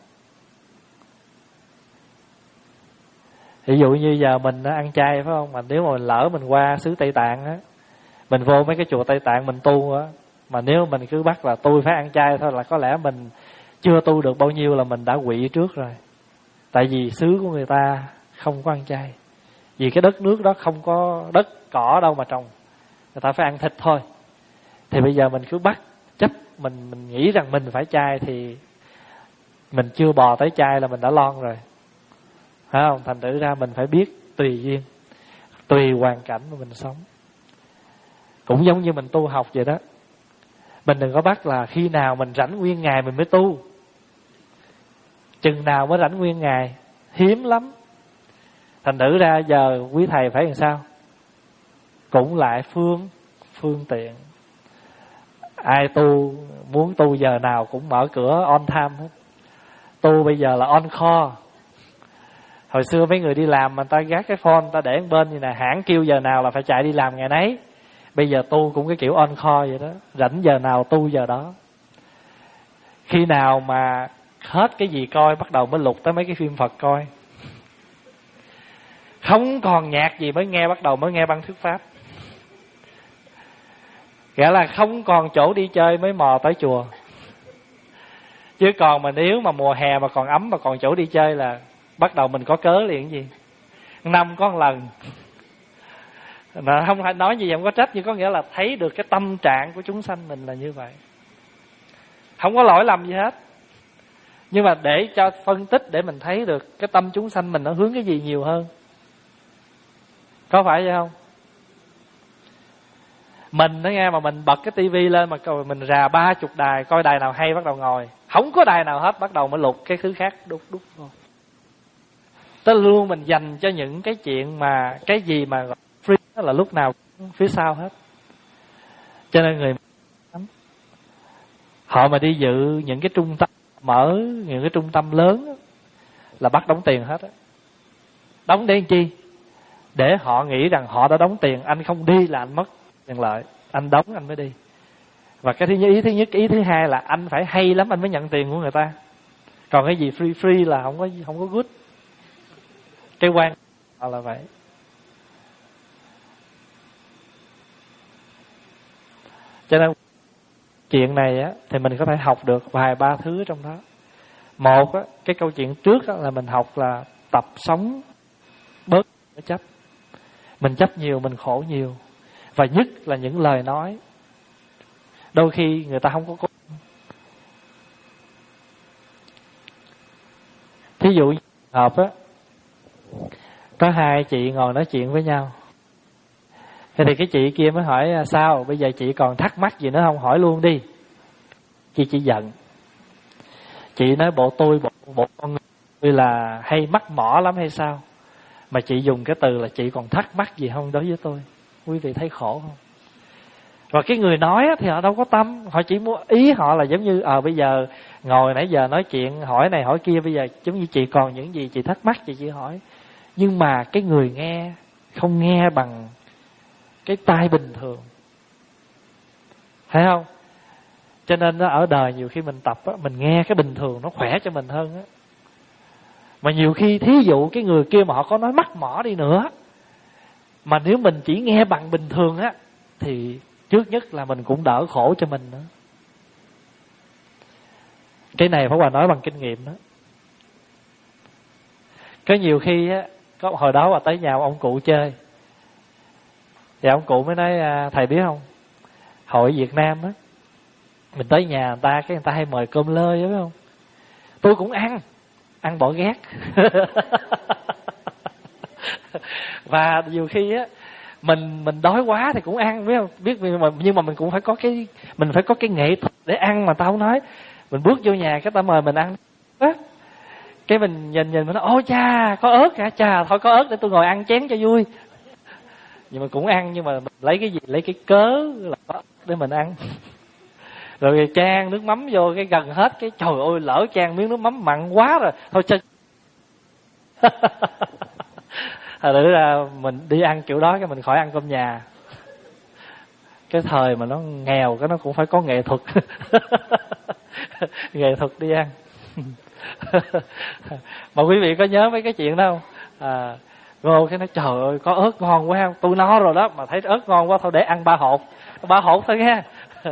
Ví dụ như giờ mình ăn chay phải không? Mà nếu mà mình lỡ mình qua xứ Tây Tạng á, mình vô mấy cái chùa Tây Tạng mình tu á, mà nếu mình cứ bắt là tôi phải ăn chay thôi, là có lẽ mình chưa tu được bao nhiêu là mình đã quỵ trước rồi. Tại vì xứ của người ta không có ăn chay, vì cái đất nước đó không có đất cỏ đâu mà trồng, người ta phải ăn thịt thôi. Thì bây giờ mình cứ bắt chấp, mình mình nghĩ rằng mình phải chay, thì mình chưa bò tới chay là mình đã lon rồi, phải không? Thành thử ra mình phải biết tùy duyên, tùy hoàn cảnh mà mình sống. Cũng giống như mình tu học vậy đó. Mình đừng có bắt là khi nào mình rảnh nguyên ngày mình mới tu. Chừng nào mới rảnh nguyên ngày? Hiếm lắm. Thành thử ra giờ quý thầy phải làm sao? Cũng lại phương phương tiện. Ai tu, muốn tu giờ nào cũng mở cửa on time hết. Tu bây giờ là on call. Hồi xưa mấy người đi làm mà người ta gác cái phone, người ta để bên như nè, hãng kêu giờ nào là phải chạy đi làm ngày nấy. Bây giờ tu cũng cái kiểu on call vậy đó, rảnh giờ nào tu giờ đó. Khi nào mà hết cái gì coi, bắt đầu mới lục tới mấy cái phim Phật coi. Không còn nhạc gì mới nghe, bắt đầu mới nghe băng thuyết pháp. Nghĩa là không còn chỗ đi chơi mới mò tới chùa. Chứ còn mà nếu mà mùa hè mà còn ấm mà còn chỗ đi chơi là bắt đầu mình có cớ liền cái gì. Năm có một lần. Mà không phải nói gì không có trách, nhưng có nghĩa là thấy được cái tâm trạng của chúng sanh mình là như vậy. Không có lỗi lầm gì hết. Nhưng mà để cho phân tích, để mình thấy được cái tâm chúng sanh mình nó hướng cái gì nhiều hơn. Có phải vậy không? Mình đó nghe, mà mình bật cái tivi lên mà mình rà ba chục đài, coi đài nào hay bắt đầu ngồi. Không có đài nào hết, bắt đầu mới lục cái thứ khác đút đút vô. Tới luôn mình dành cho những cái chuyện mà cái gì mà free đó là lúc nào cũng phía sau hết. Cho nên người họ mà đi dự những cái trung tâm, mở những cái trung tâm lớn là bắt đóng tiền hết á. Đóng để làm chi? Để họ nghĩ rằng họ đã đóng tiền, anh không đi là anh mất tiền lợi, anh đóng anh mới đi. Và cái thứ nhất, ý thứ nhất, ý thứ hai là anh phải hay lắm anh mới nhận tiền của người ta. Còn cái gì free free là không có không có good. Cái quan họ là vậy. Cho nên chuyện này á thì mình có thể học được vài ba thứ trong đó. Một á, cái câu chuyện trước á, là mình học là tập sống bớt cái chấp. Mình chấp nhiều mình khổ nhiều. Và nhất là những lời nói đôi khi người ta không có cố. Thí Thí dụ hợp á, có hai chị ngồi nói chuyện với nhau. Thế thì cái chị kia mới hỏi sao, bây giờ chị còn thắc mắc gì nữa không, hỏi luôn đi. Chị chỉ giận. Chị nói bộ tôi, bộ, bộ con người là hay mắc mỏ lắm hay sao, mà chị dùng cái từ là chị còn thắc mắc gì không đối với tôi. Quý vị thấy khổ không? Và cái người nói thì họ đâu có tâm, họ chỉ muốn, ý họ là giống như ờ à, bây giờ ngồi nãy giờ nói chuyện hỏi này hỏi kia, bây giờ giống như chị còn những gì chị thắc mắc chị chỉ hỏi. Nhưng mà cái người nghe không nghe bằng cái tai bình thường, thấy không? Cho nên ở đời nhiều khi mình tập á, mình nghe cái bình thường nó khỏe cho mình hơn á. Mà nhiều khi thí dụ cái người kia mà họ có nói mắc mỏ đi nữa, mà nếu mình chỉ nghe bằng bình thường á, thì trước nhất là mình cũng đỡ khổ cho mình nữa. Cái này Pháp Hòa nói bằng kinh nghiệm đó. Có nhiều khi á, có hồi đó Hòa tới nhà ông cụ chơi, thì ông cụ mới nói thầy biết không, hội Việt Nam á, mình tới nhà người ta cái người ta hay mời cơm lơi, biết không? Tôi cũng ăn, ăn bỏ ghét. Và nhiều khi á, mình mình đói quá thì cũng ăn, biết không? Biết mà, nhưng mà mình cũng phải có cái mình phải có cái nghệ thuật để ăn mà tao không nói. Mình bước vô nhà cái ta mời mình ăn á, cái mình nhìn nhìn mình nói ôi cha có ớt hả, cha thôi có ớt để tôi ngồi ăn chén cho vui. Nhưng mà cũng ăn, nhưng mà mình lấy cái gì, lấy cái cớ là có ớt để mình ăn. Rồi chan nước mắm vô cái gần hết cái trời ơi lỡ chan miếng nước mắm mặn quá rồi thôi cho. Thật sự là mình đi ăn kiểu đó cái mình khỏi ăn cơm nhà. Cái thời mà nó nghèo cái nó cũng phải có nghệ thuật. Nghệ thuật đi ăn. Mà quý vị có nhớ mấy cái chuyện đó không? À, vô cái nói trời ơi có ớt ngon quá không? Tôi no rồi đó mà thấy ớt ngon quá thôi để ăn ba hột. Ba hột thôi nghe.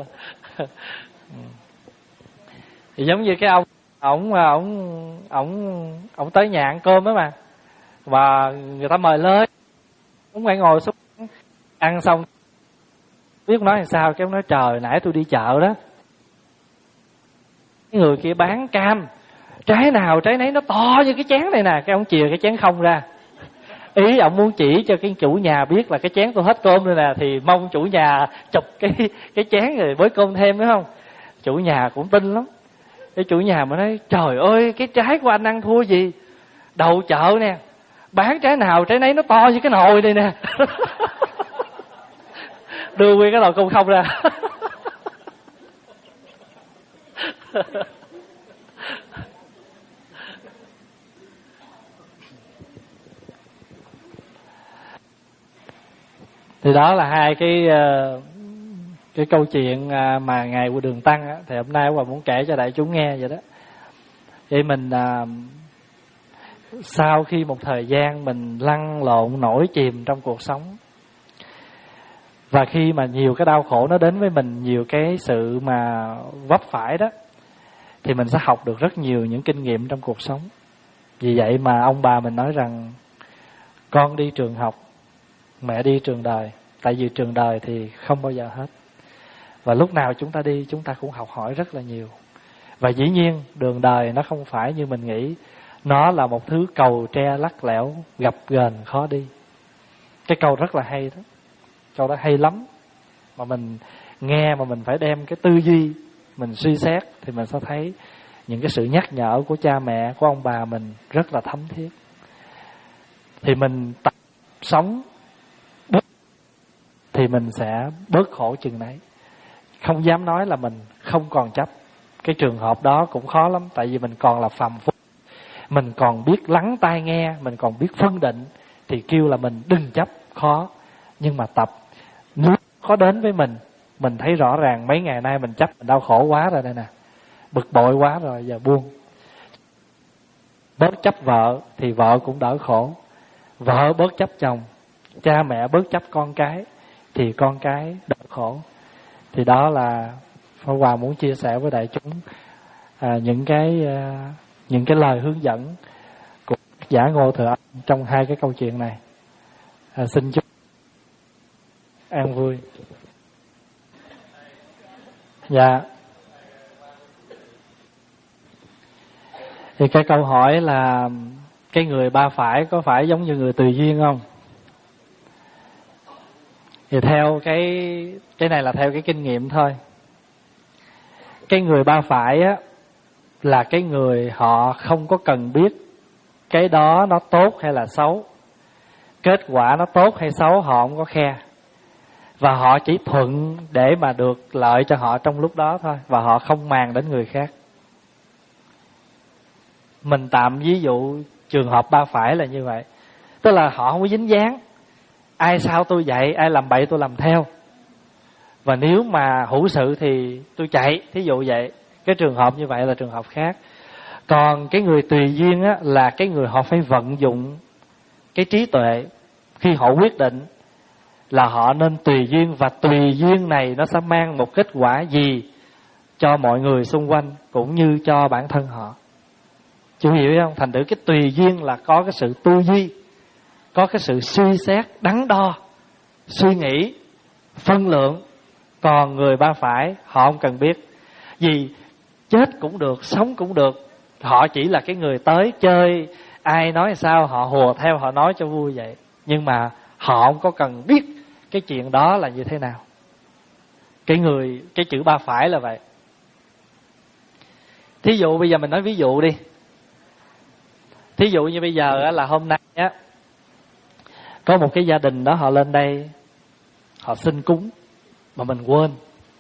Thì giống như cái ông ổng ổng ổng ổng tới nhà ăn cơm đó mà, và người ta mời lên, cũng phải ngồi xuống ăn xong biết nói làm sao, cái ông nói trời nãy tôi đi chợ đó, cái người kia bán cam, trái nào trái nấy nó to như cái chén này nè, cái ông chìa cái chén không ra. Ý ông muốn chỉ cho cái chủ nhà biết là cái chén tôi hết cơm rồi nè, thì mong chủ nhà chụp cái cái chén rồi với cơm thêm, phải không? Chủ nhà cũng tin lắm. Cái chủ nhà mới nói trời ơi cái trái của anh ăn thua gì, đầu chợ nè, bán trái nào trái nấy nó to như cái nồi này nè. Đưa nguyên cái nồi cơm không ra. Thì đó là hai cái cái câu chuyện mà ngày của Đường Tăng á, thì hôm nay Hòa muốn kể cho đại chúng nghe vậy đó. Vậy mình à, sau khi một thời gian mình lăn lộn nổi chìm trong cuộc sống, và khi mà nhiều cái đau khổ nó đến với mình, nhiều cái sự mà vấp phải đó, thì mình sẽ học được rất nhiều những kinh nghiệm trong cuộc sống. Vì vậy mà ông bà mình nói rằng con đi trường học, mẹ đi trường đời. Tại vì trường đời thì không bao giờ hết, và lúc nào chúng ta đi chúng ta cũng học hỏi rất là nhiều. Và dĩ nhiên đường đời nó không phải như mình nghĩ, nó là một thứ cầu tre lắc lẻo, gập ghềnh khó đi. Cái câu rất là hay đó, câu đó hay lắm, mà mình nghe mà mình phải đem cái tư duy mình suy xét thì mình sẽ thấy những cái sự nhắc nhở của cha mẹ, của ông bà mình rất là thấm thiết. Thì mình tập sống bớt thì mình sẽ bớt khổ chừng nấy. Không dám nói là mình không còn chấp. Cái trường hợp đó cũng khó lắm, tại vì mình còn là phàm phu, mình còn biết lắng tai nghe, mình còn biết phân định, thì kêu là mình đừng chấp khó. Nhưng mà tập, nếu có đến với mình, mình thấy rõ ràng mấy ngày nay mình chấp, mình đau khổ quá rồi đây nè, bực bội quá rồi, giờ buông. Bớt chấp vợ thì vợ cũng đỡ khổ, vợ bớt chấp chồng, cha mẹ bớt chấp con cái thì con cái đỡ khổ. Thì đó là Pháp Hòa muốn chia sẻ với đại chúng à, những cái à, những cái lời hướng dẫn của giả Ngô Thừa Âm trong hai cái câu chuyện này. À, xin chúc an vui. Dạ. Thì cái câu hỏi là cái người ba phải có phải giống như người tùy duyên không? Thì theo cái cái này là theo cái kinh nghiệm thôi. Cái người ba phải á là cái người họ không có cần biết cái đó nó tốt hay là xấu, kết quả nó tốt hay xấu họ không có khe, và họ chỉ thuận để mà được lợi cho họ trong lúc đó thôi, và họ không màng đến người khác. Mình tạm ví dụ trường hợp ba phải là như vậy, tức là họ không có dính dáng, ai sao tôi vậy, ai làm bậy tôi làm theo, và nếu mà hữu sự thì tôi chạy, thí dụ vậy. Cái trường hợp như vậy là trường hợp khác. Còn cái người tùy duyên á, là cái người họ phải vận dụng cái trí tuệ khi họ quyết định là họ nên tùy duyên, và tùy duyên này nó sẽ mang một kết quả gì cho mọi người xung quanh cũng như cho bản thân họ. Chú hiểu không? Thành thử cái tùy duyên là có cái sự tư duy, có cái sự suy xét, đắn đo, suy nghĩ, phân lượng. Còn người ba phải họ không cần biết, vì chết cũng được, sống cũng được, họ chỉ là cái người tới chơi, ai nói sao họ hùa theo, họ nói cho vui vậy. Nhưng mà họ không có cần biết cái chuyện đó là như thế nào. Cái người, cái chữ ba phải là vậy. Thí dụ bây giờ mình nói ví dụ đi. Thí dụ như bây giờ là hôm nay á, có một cái gia đình đó họ lên đây, họ xin cúng mà mình quên.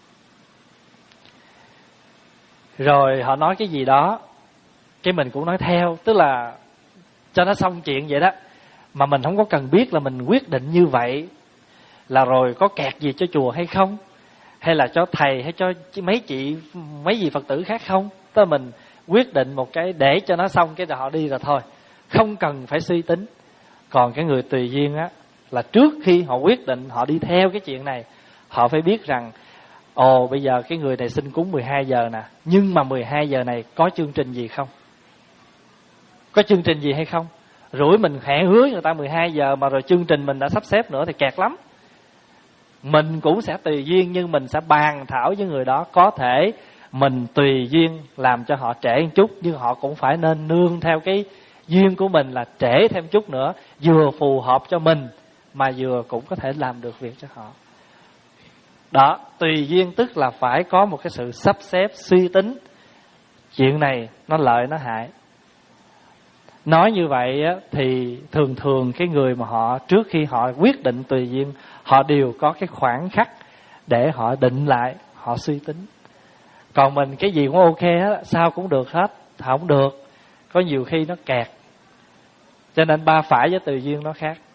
Rồi họ nói cái gì đó, cái mình cũng nói theo, tức là cho nó xong chuyện vậy đó. Mà mình không có cần biết là mình quyết định như vậy là rồi có kẹt gì cho chùa hay không, hay là cho thầy hay cho mấy chị mấy gì Phật tử khác không. Tức là mình quyết định một cái để cho nó xong, cái họ đi rồi thôi, không cần phải suy tính. Còn cái người tùy duyên á, là trước khi họ quyết định họ đi theo cái chuyện này, họ phải biết rằng ồ bây giờ cái người này xin cúng mười hai giờ nè, nhưng mà mười hai giờ này có chương trình gì không, có chương trình gì hay không. Rủi mình hẹn hứa người ta mười hai giờ mà rồi chương trình mình đã sắp xếp nữa thì kẹt lắm. Mình cũng sẽ tùy duyên, nhưng mình sẽ bàn thảo với người đó, có thể mình tùy duyên làm cho họ trễ một chút, nhưng họ cũng phải nên nương theo cái duyên của mình là trễ thêm chút nữa, vừa phù hợp cho mình mà vừa cũng có thể làm được việc cho họ. Đó, tùy duyên tức là phải có một cái sự sắp xếp, suy tính chuyện này nó lợi nó hại. Nói như vậy á, thì thường thường cái người mà họ trước khi họ quyết định tùy duyên, họ đều có cái khoảng khắc để họ định lại, họ suy tính. Còn mình cái gì cũng ok hết, sao cũng được hết, không được, có nhiều khi nó kẹt. Cho nên ba phải với tùy duyên nó khác.